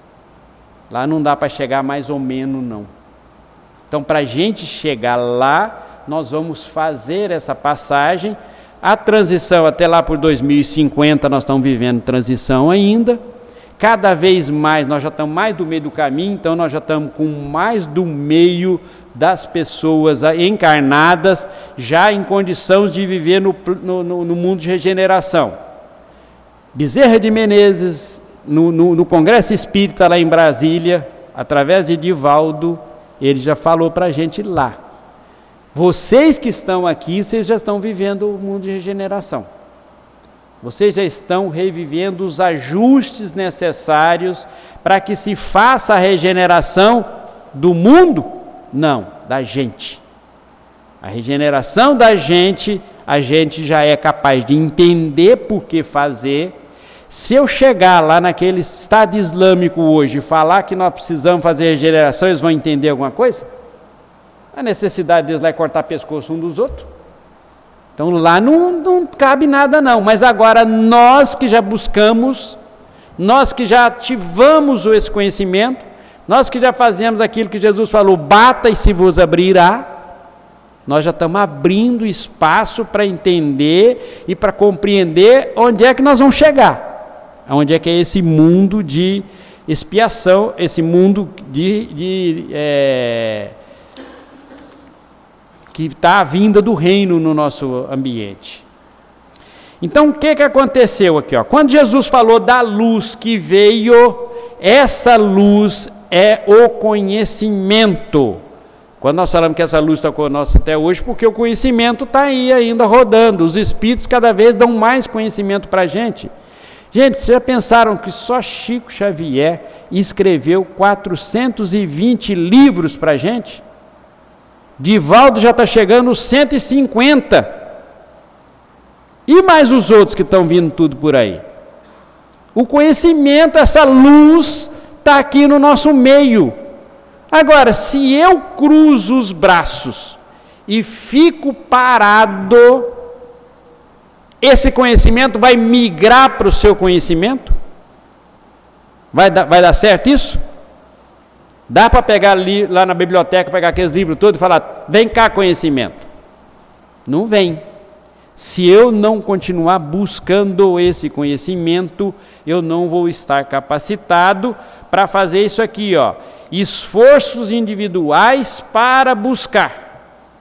Lá não dá para chegar mais ou menos, não. Então, para a gente chegar lá, nós vamos fazer essa passagem. A transição até lá por dois mil e cinquenta, nós estamos vivendo transição ainda. Cada vez mais, nós já estamos mais do meio do caminho, então nós já estamos com mais do meio das pessoas encarnadas, já em condições de viver no, no, no mundo de regeneração. Bezerra de Menezes, no, no, no Congresso Espírita lá em Brasília, através de Divaldo, ele já falou para a gente lá. Vocês que estão aqui, vocês já estão vivendo o mundo de regeneração. Vocês já estão revivendo os ajustes necessários para que se faça a regeneração do mundo? Não, da gente. A regeneração da gente, a gente já é capaz de entender por que fazer. Se eu chegar lá naquele Estado Islâmico hoje e falar que nós precisamos fazer regeneração, eles vão entender alguma coisa? A necessidade deles lá é cortar pescoço um dos outros. Então lá não, não cabe nada não, mas agora nós que já buscamos, nós que já ativamos esse conhecimento, nós que já fazemos aquilo que Jesus falou, bata e se vos abrirá, nós já estamos abrindo espaço para entender e para compreender onde é que nós vamos chegar, onde é que é esse mundo de expiação, esse mundo de... de é, que está a vinda do reino no nosso ambiente. Então, o que, que aconteceu aqui? Ó? Quando Jesus falou da luz que veio, essa luz é o conhecimento. Quando nós falamos que essa luz está conosco até hoje, porque o conhecimento está aí ainda rodando. Os espíritos cada vez dão mais conhecimento para a gente. Gente, vocês já pensaram que só Chico Xavier escreveu quatrocentos e vinte livros para a gente? Divaldo já está chegando aos cento e cinquenta. E mais os outros que estão vindo tudo por aí. O conhecimento, essa luz, está aqui no nosso meio. Agora, se eu cruzo os braços e fico parado, esse conhecimento vai migrar para o seu conhecimento? Vai dar, vai dar certo isso? Dá para pegar ali, lá na biblioteca, pegar aqueles livros todos e falar, vem cá conhecimento. Não vem. Se eu não continuar buscando esse conhecimento, eu não vou estar capacitado para fazer isso aqui, ó. Esforços individuais para buscar.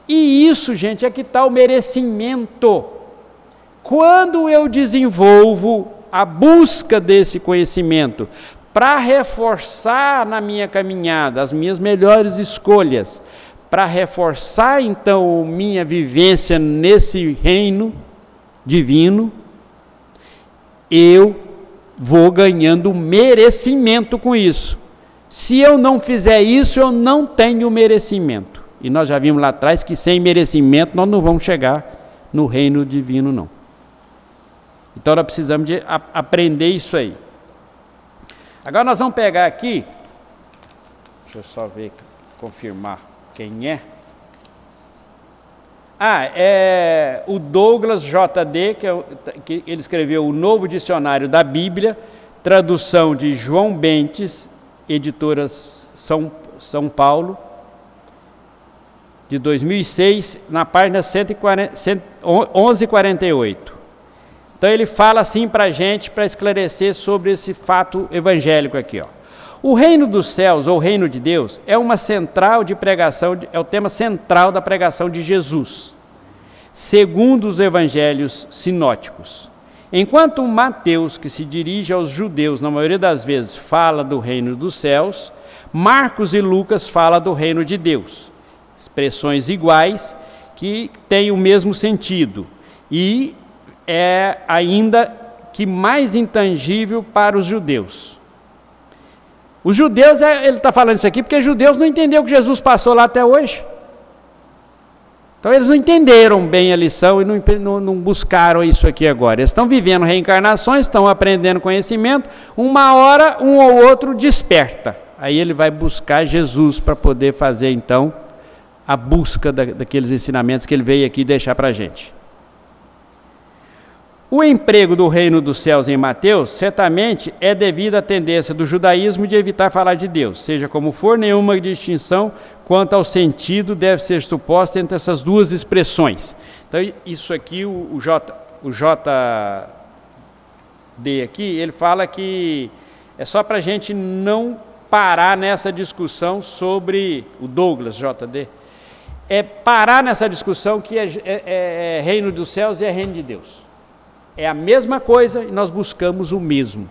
E isso, gente, é que está o merecimento. Quando eu desenvolvo a busca desse conhecimento para reforçar na minha caminhada as minhas melhores escolhas, para reforçar então minha vivência nesse reino divino, eu vou ganhando merecimento com isso. Se eu não fizer isso, eu não tenho merecimento. E nós já vimos lá atrás que sem merecimento nós não vamos chegar no reino divino, não. Então nós precisamos de a, aprender isso aí. Agora nós vamos pegar aqui, deixa eu só ver, confirmar quem é. Ah, é o Douglas J D, que, é, que ele escreveu o Novo Dicionário da Bíblia, tradução de João Bentes, editora São, São Paulo, de dois mil e seis, na página onze quarenta e oito. Então ele fala assim para a gente, para esclarecer sobre esse fato evangélico aqui, ó. O reino dos céus, ou reino de Deus, é uma central de pregação, é o tema central da pregação de Jesus, segundo os evangelhos sinóticos. Enquanto Mateus, que se dirige aos judeus, na maioria das vezes, fala do reino dos céus, Marcos e Lucas falam do reino de Deus. Expressões iguais que têm o mesmo sentido. E é ainda que mais intangível para os judeus. Os judeus, ele está falando isso aqui porque os judeus não entenderam o que Jesus passou lá até hoje. Então eles não entenderam bem a lição e não, não, não buscaram isso aqui agora. Eles estão vivendo reencarnações, estão aprendendo conhecimento, uma hora um ou outro desperta. Aí ele vai buscar Jesus para poder fazer então a busca da, daqueles ensinamentos que ele veio aqui deixar para a gente. O emprego do reino dos céus em Mateus, certamente, é devido à tendência do judaísmo de evitar falar de Deus. Seja como for, nenhuma distinção quanto ao sentido deve ser suposta entre essas duas expressões. Então, isso aqui, o, o, J, o J D aqui, ele fala que é só para a gente não parar nessa discussão sobre o Douglas J D. É parar nessa discussão que é, é, é reino dos céus e é reino de Deus. É a mesma coisa e nós buscamos o mesmo.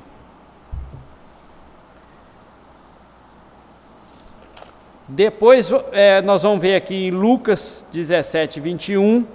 Depois é, nós vamos ver aqui em Lucas dezessete, vinte e um,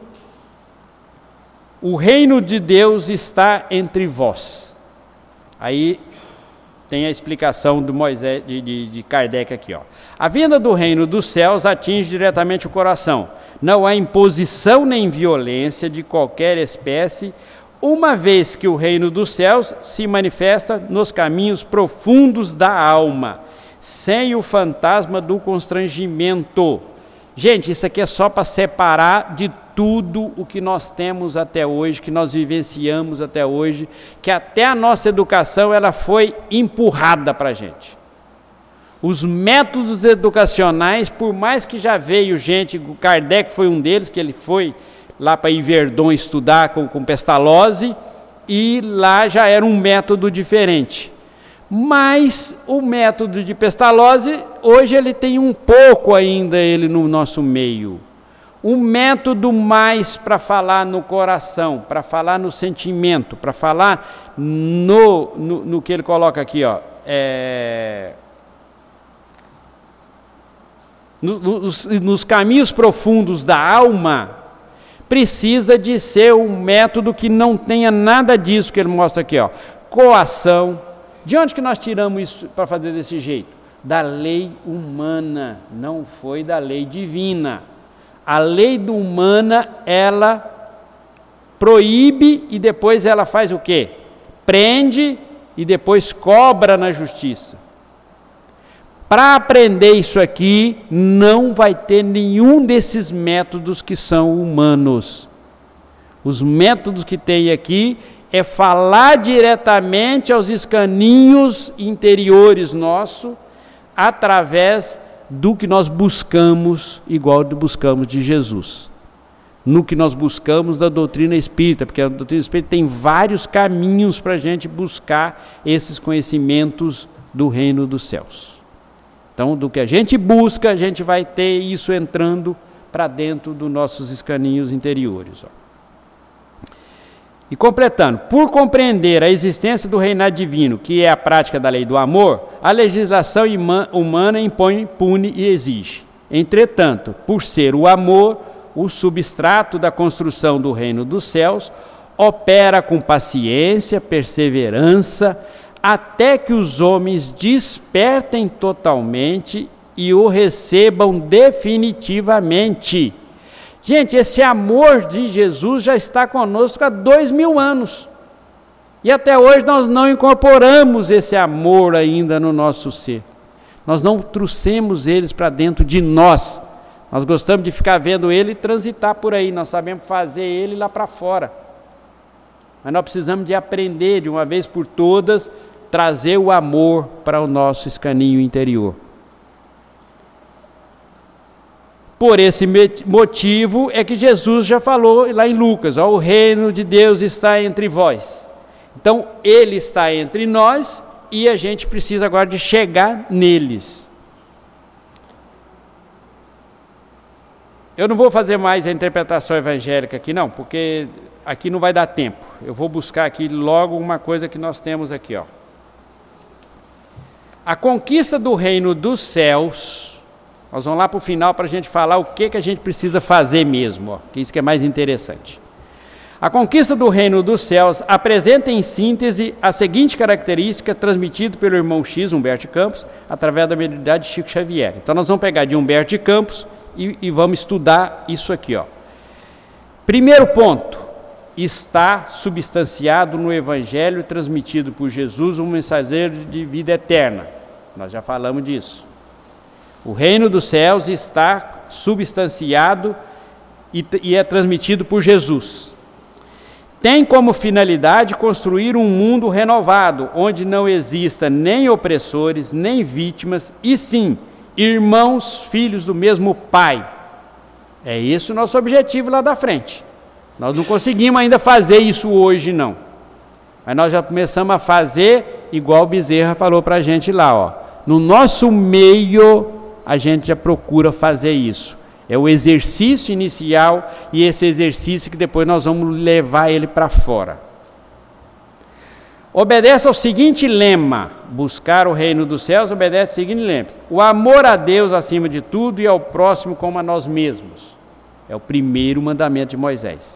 o reino de Deus está entre vós. Aí tem a explicação do Moisés, de, de, de Kardec aqui, ó. A vinda do reino dos céus atinge diretamente o coração. Não há imposição nem violência de qualquer espécie, uma vez que o reino dos céus se manifesta nos caminhos profundos da alma, sem o fantasma do constrangimento. Gente, isso aqui é só para separar de tudo o que nós temos até hoje, que nós vivenciamos até hoje, que até a nossa educação ela foi empurrada para a gente. Os métodos educacionais, por mais que já veio gente, o Kardec foi um deles, que ele foi lá para Yverdon estudar com, com Pestalozzi, e lá já era um método diferente. Mas o método de Pestalozzi, hoje ele tem um pouco ainda ele no nosso meio. Um método mais para falar no coração, para falar no sentimento, para falar no, no, no que ele coloca aqui, ó, é, no, nos, nos caminhos profundos da alma, precisa de ser um método que não tenha nada disso que ele mostra aqui, ó, coação. De onde que nós tiramos isso para fazer desse jeito? Da lei humana, não foi da lei divina. A lei do humana, ela proíbe e depois ela faz o quê? Prende e depois cobra na justiça. Para aprender isso aqui, não vai ter nenhum desses métodos que são humanos. Os métodos que tem aqui é falar diretamente aos escaninhos interiores nossos, através do que nós buscamos, igual buscamos de Jesus. No que nós buscamos da doutrina espírita, porque a doutrina espírita tem vários caminhos para a gente buscar esses conhecimentos do reino dos céus. Então, do que a gente busca, a gente vai ter isso entrando para dentro dos nossos escaninhos interiores. Ó. E completando, por compreender a existência do reinado divino, que é a prática da lei do amor, a legislação humana impõe, pune e exige. Entretanto, por ser o amor o substrato da construção do reino dos céus, opera com paciência, perseverança, até que os homens despertem totalmente e o recebam definitivamente. Gente, esse amor de Jesus já está conosco há dois mil anos. E até hoje nós não incorporamos esse amor ainda no nosso ser. Nós não trouxemos eles para dentro de nós. Nós gostamos de ficar vendo ele transitar por aí. Nós sabemos fazer ele lá para fora. Mas nós precisamos de aprender, de uma vez por todas, trazer o amor para o nosso escaninho interior. Por esse motivo é que Jesus já falou lá em Lucas, ó, o reino de Deus está entre vós. Então, ele está entre nós e a gente precisa agora de chegar neles. Eu não vou fazer mais a interpretação evangélica aqui não, porque aqui não vai dar tempo. Eu vou buscar aqui logo uma coisa que nós temos aqui, ó. A conquista do reino dos céus, nós vamos lá para o final para a gente falar o que, que a gente precisa fazer mesmo, ó, que isso que é mais interessante. A conquista do reino dos céus apresenta em síntese a seguinte característica transmitida pelo irmão X, Humberto de Campos, através da mediunidade de Chico Xavier. Então nós vamos pegar de Humberto de Campos e, e vamos estudar isso aqui, ó. Primeiro ponto, está substanciado no Evangelho transmitido por Jesus, um mensageiro de vida eterna. Nós já falamos disso. O reino dos céus está substanciado e, e é transmitido por Jesus. Tem como finalidade construir um mundo renovado, onde não exista nem opressores, nem vítimas, e sim, irmãos, filhos do mesmo Pai. É esse o nosso objetivo lá da frente. Nós não conseguimos ainda fazer isso hoje, não. Mas nós já começamos a fazer, igual o Bezerra falou para a gente lá, ó. No nosso meio, a gente já procura fazer isso. É o exercício inicial e esse exercício que depois nós vamos levar ele para fora. Obedece ao seguinte lema, buscar o reino dos céus, obedece ao seguinte lema: o amor a Deus acima de tudo e ao próximo como a nós mesmos. É o primeiro mandamento de Moisés.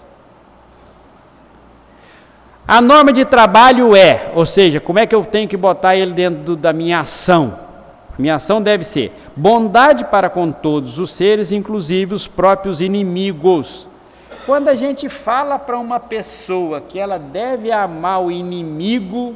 A norma de trabalho é, ou seja, como é que eu tenho que botar ele dentro do, da minha ação? Minha ação deve ser bondade para com todos os seres, inclusive os próprios inimigos. Quando a gente fala para uma pessoa que ela deve amar o inimigo,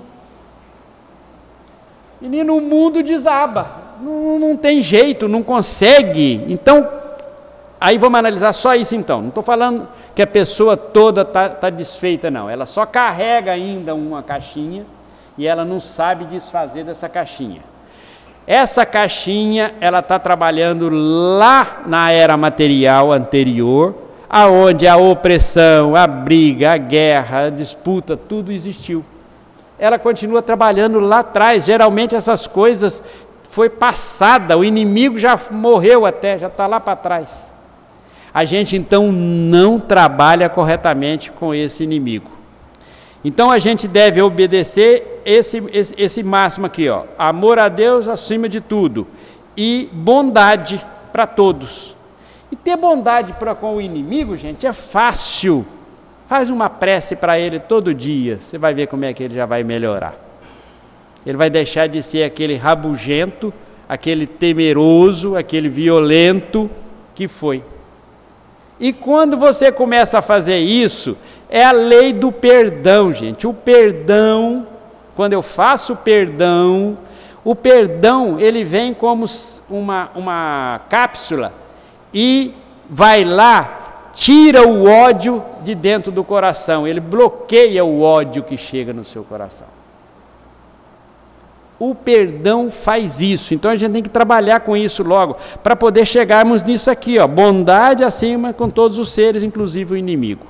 menino, o mundo desaba, não, não tem jeito, não consegue. Então, aí vamos analisar só isso então. Não estou falando que a pessoa toda está tá desfeita, não. Ela só carrega ainda uma caixinha e ela não sabe desfazer dessa caixinha. Essa caixinha, ela está trabalhando lá na era material anterior, aonde a opressão, a briga, a guerra, a disputa, tudo existiu. Ela continua trabalhando lá atrás. Geralmente essas coisas foi passada, o inimigo já morreu até, já está lá para trás. A gente então não trabalha corretamente com esse inimigo. Então a gente deve obedecer esse, esse, esse máximo aqui, ó, amor a Deus acima de tudo e bondade para todos. E ter bondade para com o inimigo, gente, é fácil. Faz uma prece para ele todo dia, você vai ver como é que ele já vai melhorar. Ele vai deixar de ser aquele rabugento, aquele temeroso, aquele violento que foi. E quando você começa a fazer isso, é a lei do perdão, gente. O perdão, quando eu faço perdão, o perdão, ele vem como uma, uma cápsula e vai lá, tira o ódio de dentro do coração. Ele bloqueia o ódio que chega no seu coração. O perdão faz isso, então a gente tem que trabalhar com isso logo, para poder chegarmos nisso aqui, ó, bondade acima com todos os seres, inclusive o inimigo.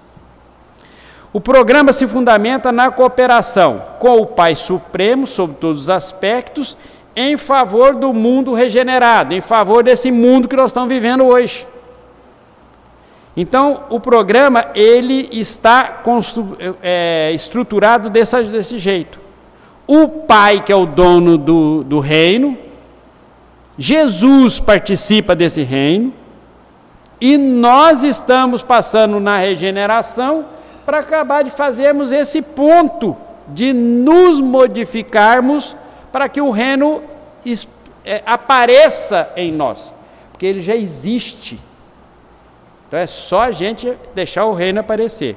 O programa se fundamenta na cooperação com o Pai Supremo, sobre todos os aspectos, em favor do mundo regenerado, em favor desse mundo que nós estamos vivendo hoje. Então, o programa, ele está constru, é, estruturado desse, desse jeito. O Pai, que é o dono do, do reino, Jesus participa desse reino, e nós estamos passando na regeneração para acabar de fazermos esse ponto, de nos modificarmos para que o reino é, apareça em nós, porque ele já existe. Então é só a gente deixar o reino aparecer.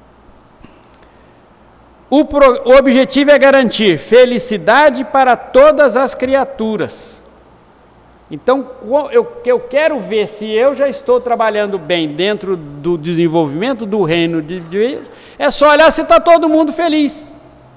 O, pro, o objetivo é garantir felicidade para todas as criaturas. Então, eu, eu quero ver se eu já estou trabalhando bem dentro do desenvolvimento do reino de Deus, é só olhar se está todo mundo feliz.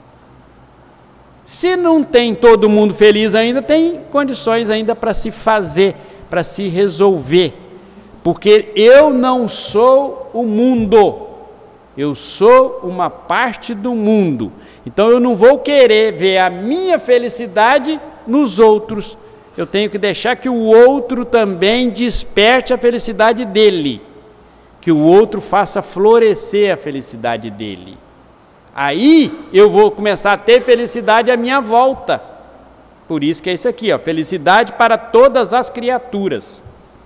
Se não tem todo mundo feliz ainda, tem condições ainda para se fazer, para se resolver. Porque eu não sou o mundo, eu sou uma parte do mundo. Então eu não vou querer ver a minha felicidade nos outros. Eu tenho que deixar que o outro também desperte a felicidade dele, que o outro faça florescer a felicidade dele. Aí eu vou começar a ter felicidade à minha volta. Por isso que é isso aqui, ó, felicidade para todas as criaturas.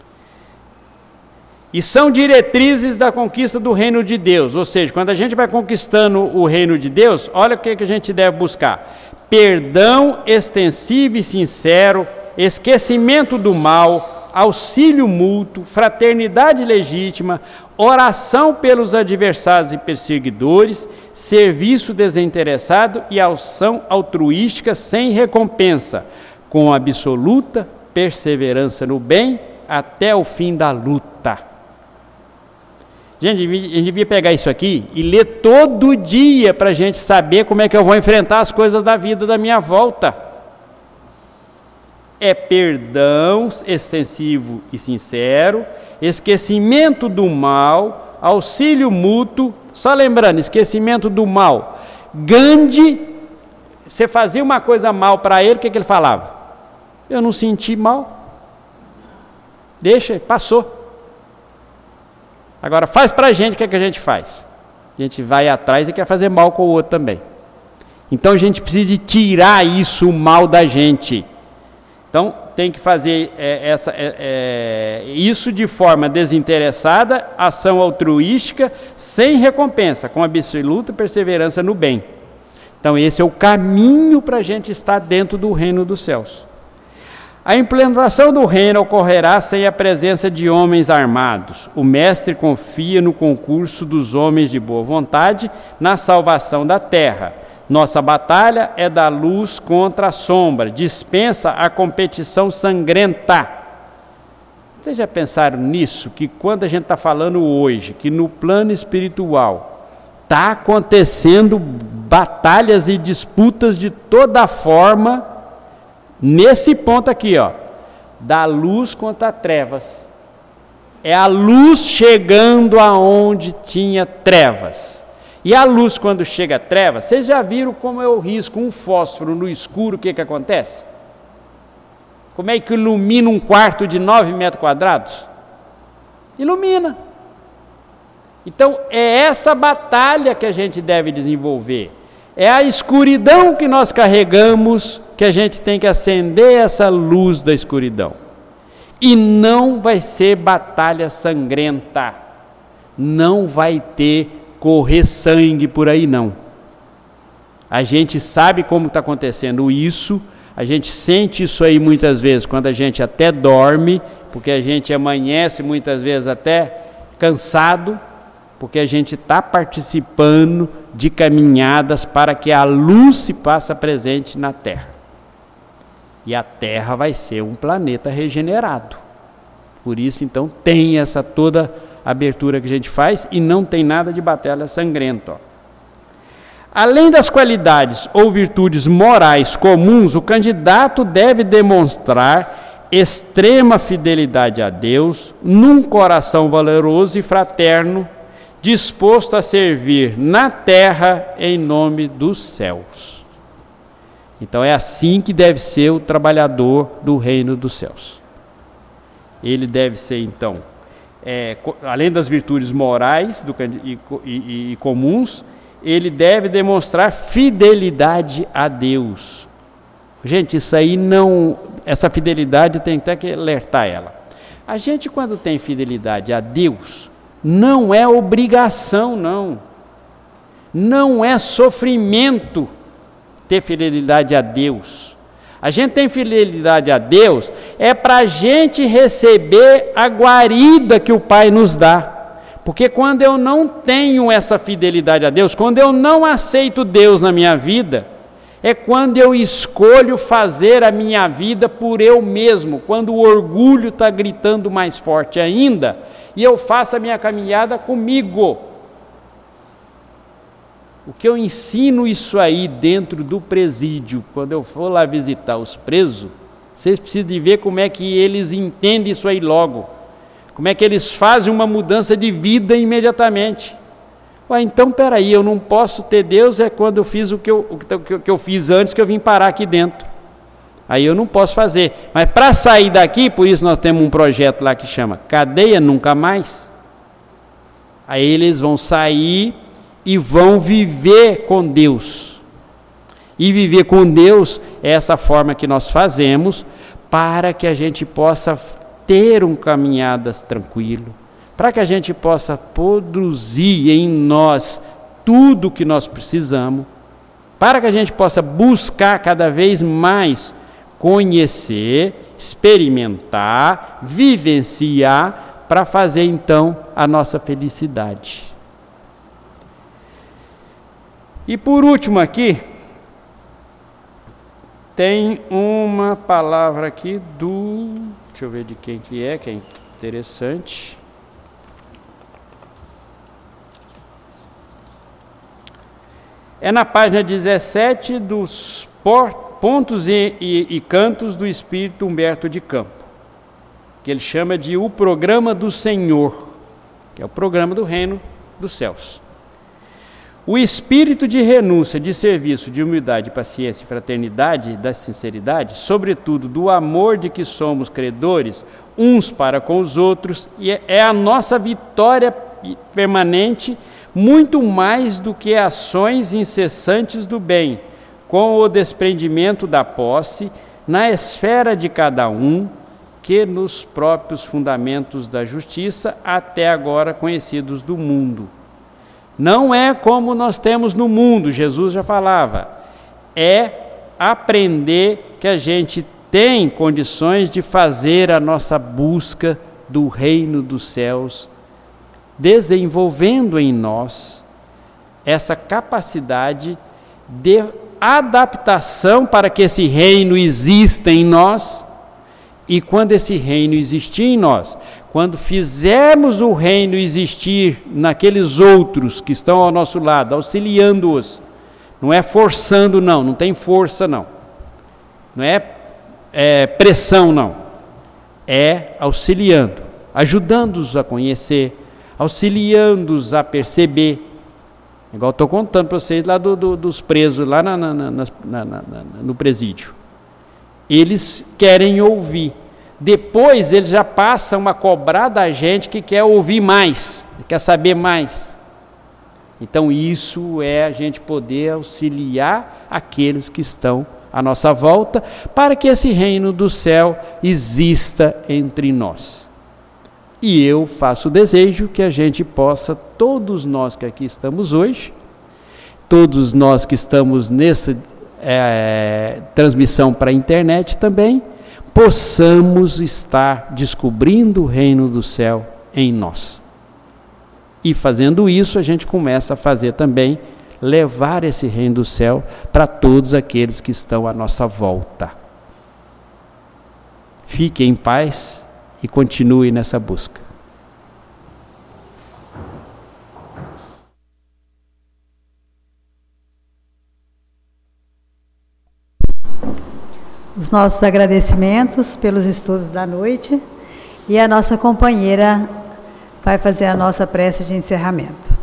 E são diretrizes da conquista do reino de Deus, ou seja, quando a gente vai conquistando o reino de Deus, olha o que a gente deve buscar: perdão extensivo e sincero, esquecimento do mal, auxílio mútuo, fraternidade legítima, oração pelos adversários e perseguidores, serviço desinteressado e ação altruística sem recompensa, com absoluta perseverança no bem até o fim da luta. Gente, a gente devia pegar isso aqui e ler todo dia para a gente saber como é que eu vou enfrentar as coisas da vida da minha volta. É perdão extensivo e sincero, esquecimento do mal, auxílio mútuo. Só lembrando, esquecimento do mal. Gandhi, você fazia uma coisa mal para ele, o que, que ele falava? Eu não senti mal. Deixa, passou. Agora faz para a gente, o que, é que a gente faz? A gente vai atrás e quer fazer mal com o outro também. Então a gente precisa de tirar isso, o mal da gente. Então, tem que fazer é, essa, é, é, isso de forma desinteressada, ação altruística, sem recompensa, com absoluta perseverança no bem. Então, esse é o caminho para a gente estar dentro do reino dos céus. A implantação do reino ocorrerá sem a presença de homens armados. O mestre confia no concurso dos homens de boa vontade na salvação da terra. Nossa batalha é da luz contra a sombra, dispensa a competição sangrenta. Vocês já pensaram nisso? Que quando a gente está falando hoje, que no plano espiritual está acontecendo batalhas e disputas de toda forma, nesse ponto aqui, ó, da luz contra trevas. É a luz chegando aonde tinha trevas. E a luz, quando chega a treva, vocês já viram como eu risco um fósforo no escuro, o que que acontece? Como é que ilumina um quarto de nove metros quadrados? Ilumina. Então, é essa batalha que a gente deve desenvolver. É a escuridão que nós carregamos, que a gente tem que acender essa luz da escuridão. E não vai ser batalha sangrenta. Não vai ter correr sangue por aí, não. A gente sabe como está acontecendo isso, a gente sente isso aí muitas vezes, quando a gente até dorme, porque a gente amanhece muitas vezes até cansado, porque a gente está participando de caminhadas para que a luz se faça presente na Terra. E a Terra vai ser um planeta regenerado. Por isso, então, tem essa toda abertura que a gente faz e não tem nada de batalha sangrenta. Ó. Além das qualidades ou virtudes morais comuns, o candidato deve demonstrar extrema fidelidade a Deus, num coração valoroso e fraterno, disposto a servir na terra em nome dos céus. Então é assim que deve ser o trabalhador do reino dos céus. Ele deve ser, então, é, além das virtudes morais do, e, e, e comuns, ele deve demonstrar fidelidade a Deus. Gente, isso aí não, essa fidelidade tem até que alertar ela. A gente, quando tem fidelidade a Deus, não é obrigação, não. Não é sofrimento ter fidelidade a Deus. A gente tem fidelidade a Deus, é para a gente receber a guarida que o Pai nos dá. Porque quando eu não tenho essa fidelidade a Deus, quando eu não aceito Deus na minha vida, é quando eu escolho fazer a minha vida por eu mesmo, quando o orgulho está gritando mais forte ainda, e eu faço a minha caminhada comigo. O que eu ensino isso aí dentro do presídio, quando eu for lá visitar os presos, vocês precisam de ver como é que eles entendem isso aí logo. Como é que eles fazem uma mudança de vida imediatamente. Ué, então, peraí, eu não posso ter Deus, é quando eu fiz o que eu, o que, que eu fiz antes, que eu vim parar aqui dentro. Aí eu não posso fazer. Mas para sair daqui, por isso nós temos um projeto lá que chama Cadeia Nunca Mais. Aí eles vão sair e vão viver com Deus. E viver com Deus é essa forma que nós fazemos para que a gente possa ter um caminhada tranquilo, para que a gente possa produzir em nós tudo o que nós precisamos, para que a gente possa buscar cada vez mais conhecer, experimentar, vivenciar, para fazer então a nossa felicidade. E por último aqui, tem uma palavra aqui do... Deixa eu ver de quem que é, que é interessante. É na página dezessete dos pontos e, e, e cantos do Espírito Humberto de Campos, que ele chama de o programa do Senhor, que é o programa do reino dos céus. O espírito de renúncia, de serviço, de humildade, paciência, fraternidade, da sinceridade, sobretudo do amor de que somos credores uns para com os outros, e é a nossa vitória permanente, muito mais do que ações incessantes do bem, com o desprendimento da posse, na esfera de cada um, que nos próprios fundamentos da justiça, até agora conhecidos do mundo. Não é como nós temos no mundo, Jesus já falava, é aprender que a gente tem condições de fazer a nossa busca do reino dos céus, desenvolvendo em nós essa capacidade de adaptação para que esse reino exista em nós, e quando esse reino existir em nós, quando fizermos o reino existir naqueles outros que estão ao nosso lado, auxiliando-os, não é forçando não, não tem força não, não é, é pressão não, é auxiliando, ajudando-os a conhecer, auxiliando-os a perceber, igual estou contando para vocês lá do, do, dos presos, lá na, na, na, na, na, na, no presídio. Eles querem ouvir. Depois eles já passam a cobrar da gente que quer ouvir mais, quer saber mais. Então isso é a gente poder auxiliar aqueles que estão à nossa volta, para que esse reino do céu exista entre nós. E eu faço o desejo que a gente possa, todos nós que aqui estamos hoje, todos nós que estamos nessa é, transmissão para a internet também, possamos estar descobrindo o reino do céu em nós. E fazendo isso, a gente começa a fazer também, levar esse reino do céu para todos aqueles que estão à nossa volta. Fique em paz e continue nessa busca. Os nossos agradecimentos pelos estudos da noite, e a nossa companheira vai fazer a nossa prece de encerramento.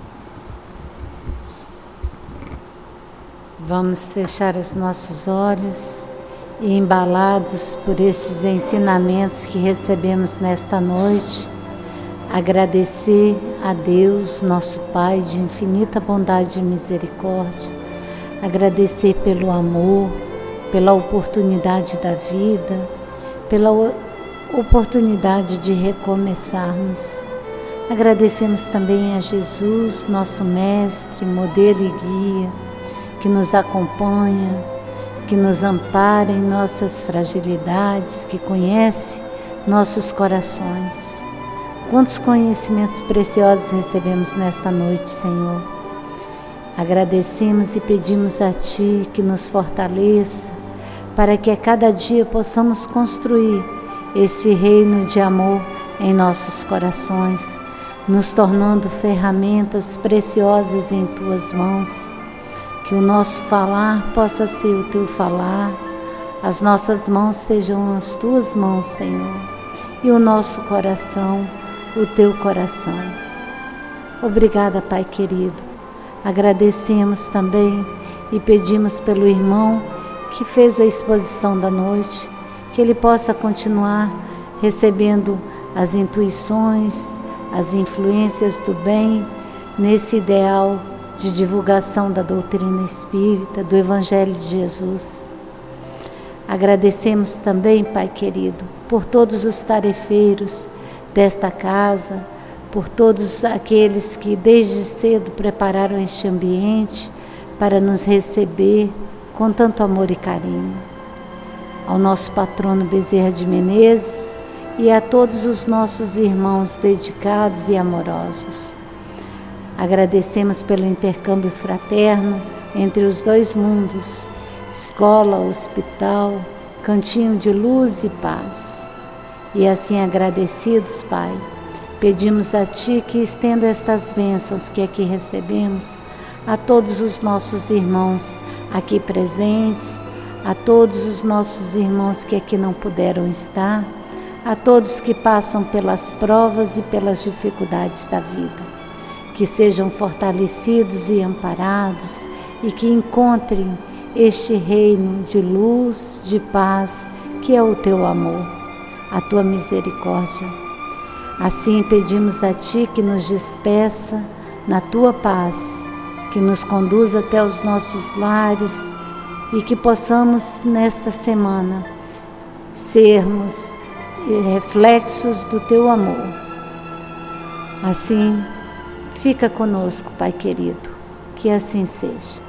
Vamos fechar os nossos olhos e, embalados por esses ensinamentos que recebemos nesta noite, Agradecer a Deus, nosso Pai, de infinita bondade e misericórdia. Agradecer pelo amor, pela oportunidade da vida, pela oportunidade de recomeçarmos. Agradecemos também a Jesus, nosso Mestre, modelo e guia, que nos acompanha, que nos ampara em nossas fragilidades, que conhece nossos corações. Quantos conhecimentos preciosos recebemos nesta noite, Senhor. Agradecemos e pedimos a Ti que nos fortaleça, para que a cada dia possamos construir este reino de amor em nossos corações, nos tornando ferramentas preciosas em Tuas mãos. Que o nosso falar possa ser o Teu falar, as nossas mãos sejam as Tuas mãos, Senhor, e o nosso coração, o Teu coração. Obrigada, Pai querido. Agradecemos também e pedimos pelo irmão que fez a exposição da noite, que ele possa continuar recebendo as intuições, as influências do bem nesse ideal de divulgação da doutrina espírita, do Evangelho de Jesus. Agradecemos também, Pai querido, por todos os tarefeiros desta casa, por todos aqueles que desde cedo prepararam este ambiente para nos receber com tanto amor e carinho. Ao nosso patrono Bezerra de Menezes e a todos os nossos irmãos dedicados e amorosos. Agradecemos pelo intercâmbio fraterno entre os dois mundos, escola, hospital, cantinho de luz e paz. E assim agradecidos, Pai, pedimos a Ti que estenda estas bênçãos que aqui recebemos a todos os nossos irmãos aqui presentes, a todos os nossos irmãos que aqui não puderam estar, a todos que passam pelas provas e pelas dificuldades da vida. Que sejam fortalecidos e amparados e que encontrem este reino de luz, de paz, que é o Teu amor, a Tua misericórdia. Assim pedimos a Ti que nos despeça na Tua paz, que nos conduza até os nossos lares e que possamos nesta semana sermos reflexos do Teu amor. Assim, fica conosco, Pai querido, que assim seja.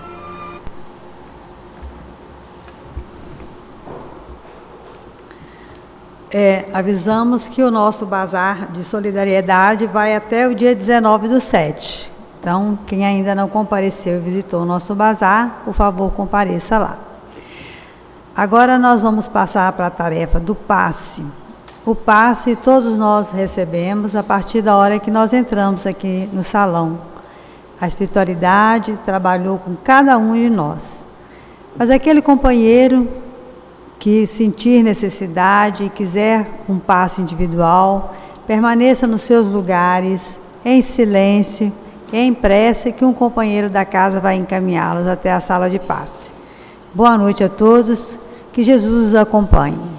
É, avisamos que o nosso bazar de solidariedade vai até o dia dezenove do sete. Então, quem ainda não compareceu e visitou o nosso bazar, por favor, compareça lá. Agora nós vamos passar para a tarefa do passe. O passe todos nós recebemos a partir da hora que nós entramos aqui no salão. A espiritualidade trabalhou com cada um de nós. Mas aquele companheiro que sentir necessidade e quiser um passe individual, permaneça nos seus lugares, em silêncio, em prece, que um companheiro da casa vai encaminhá-los até a sala de passe. Boa noite a todos, que Jesus os acompanhe.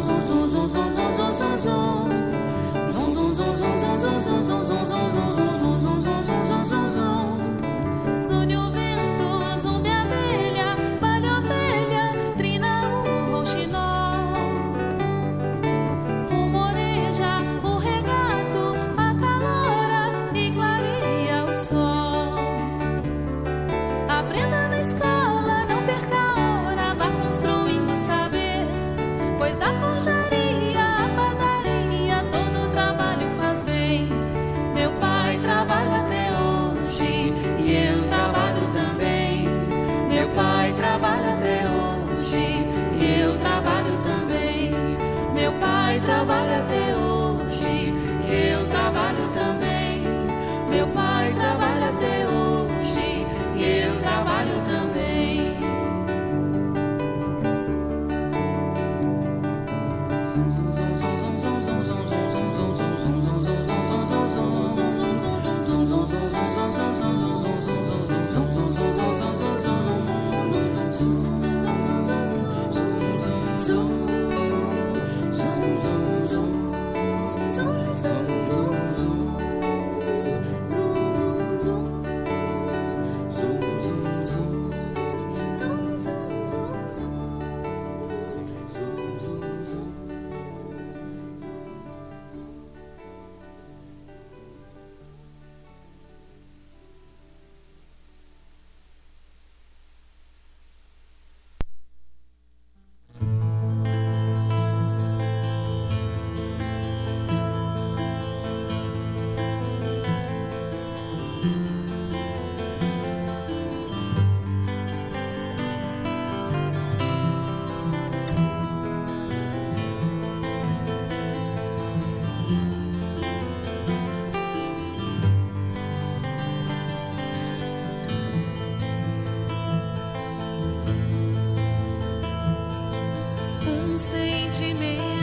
Zune o vento, zumbi a abelha, palha a ovelha, trina o rouxinol. Rumoreja o regato, acalora e clareia o sol. Aprenda na escola, não perca a hora, vá construindo saber, pois da forjaria à padaria todo o trabalho faz bem. Meu pai trabalha até hoje e eu trabalho também. Meu pai trabalha até hoje e eu trabalho também. Meu pai trabalha até hoje e eu trabalho também. Meu pai trabalha até hoje e eu trabalho também. Um sentimento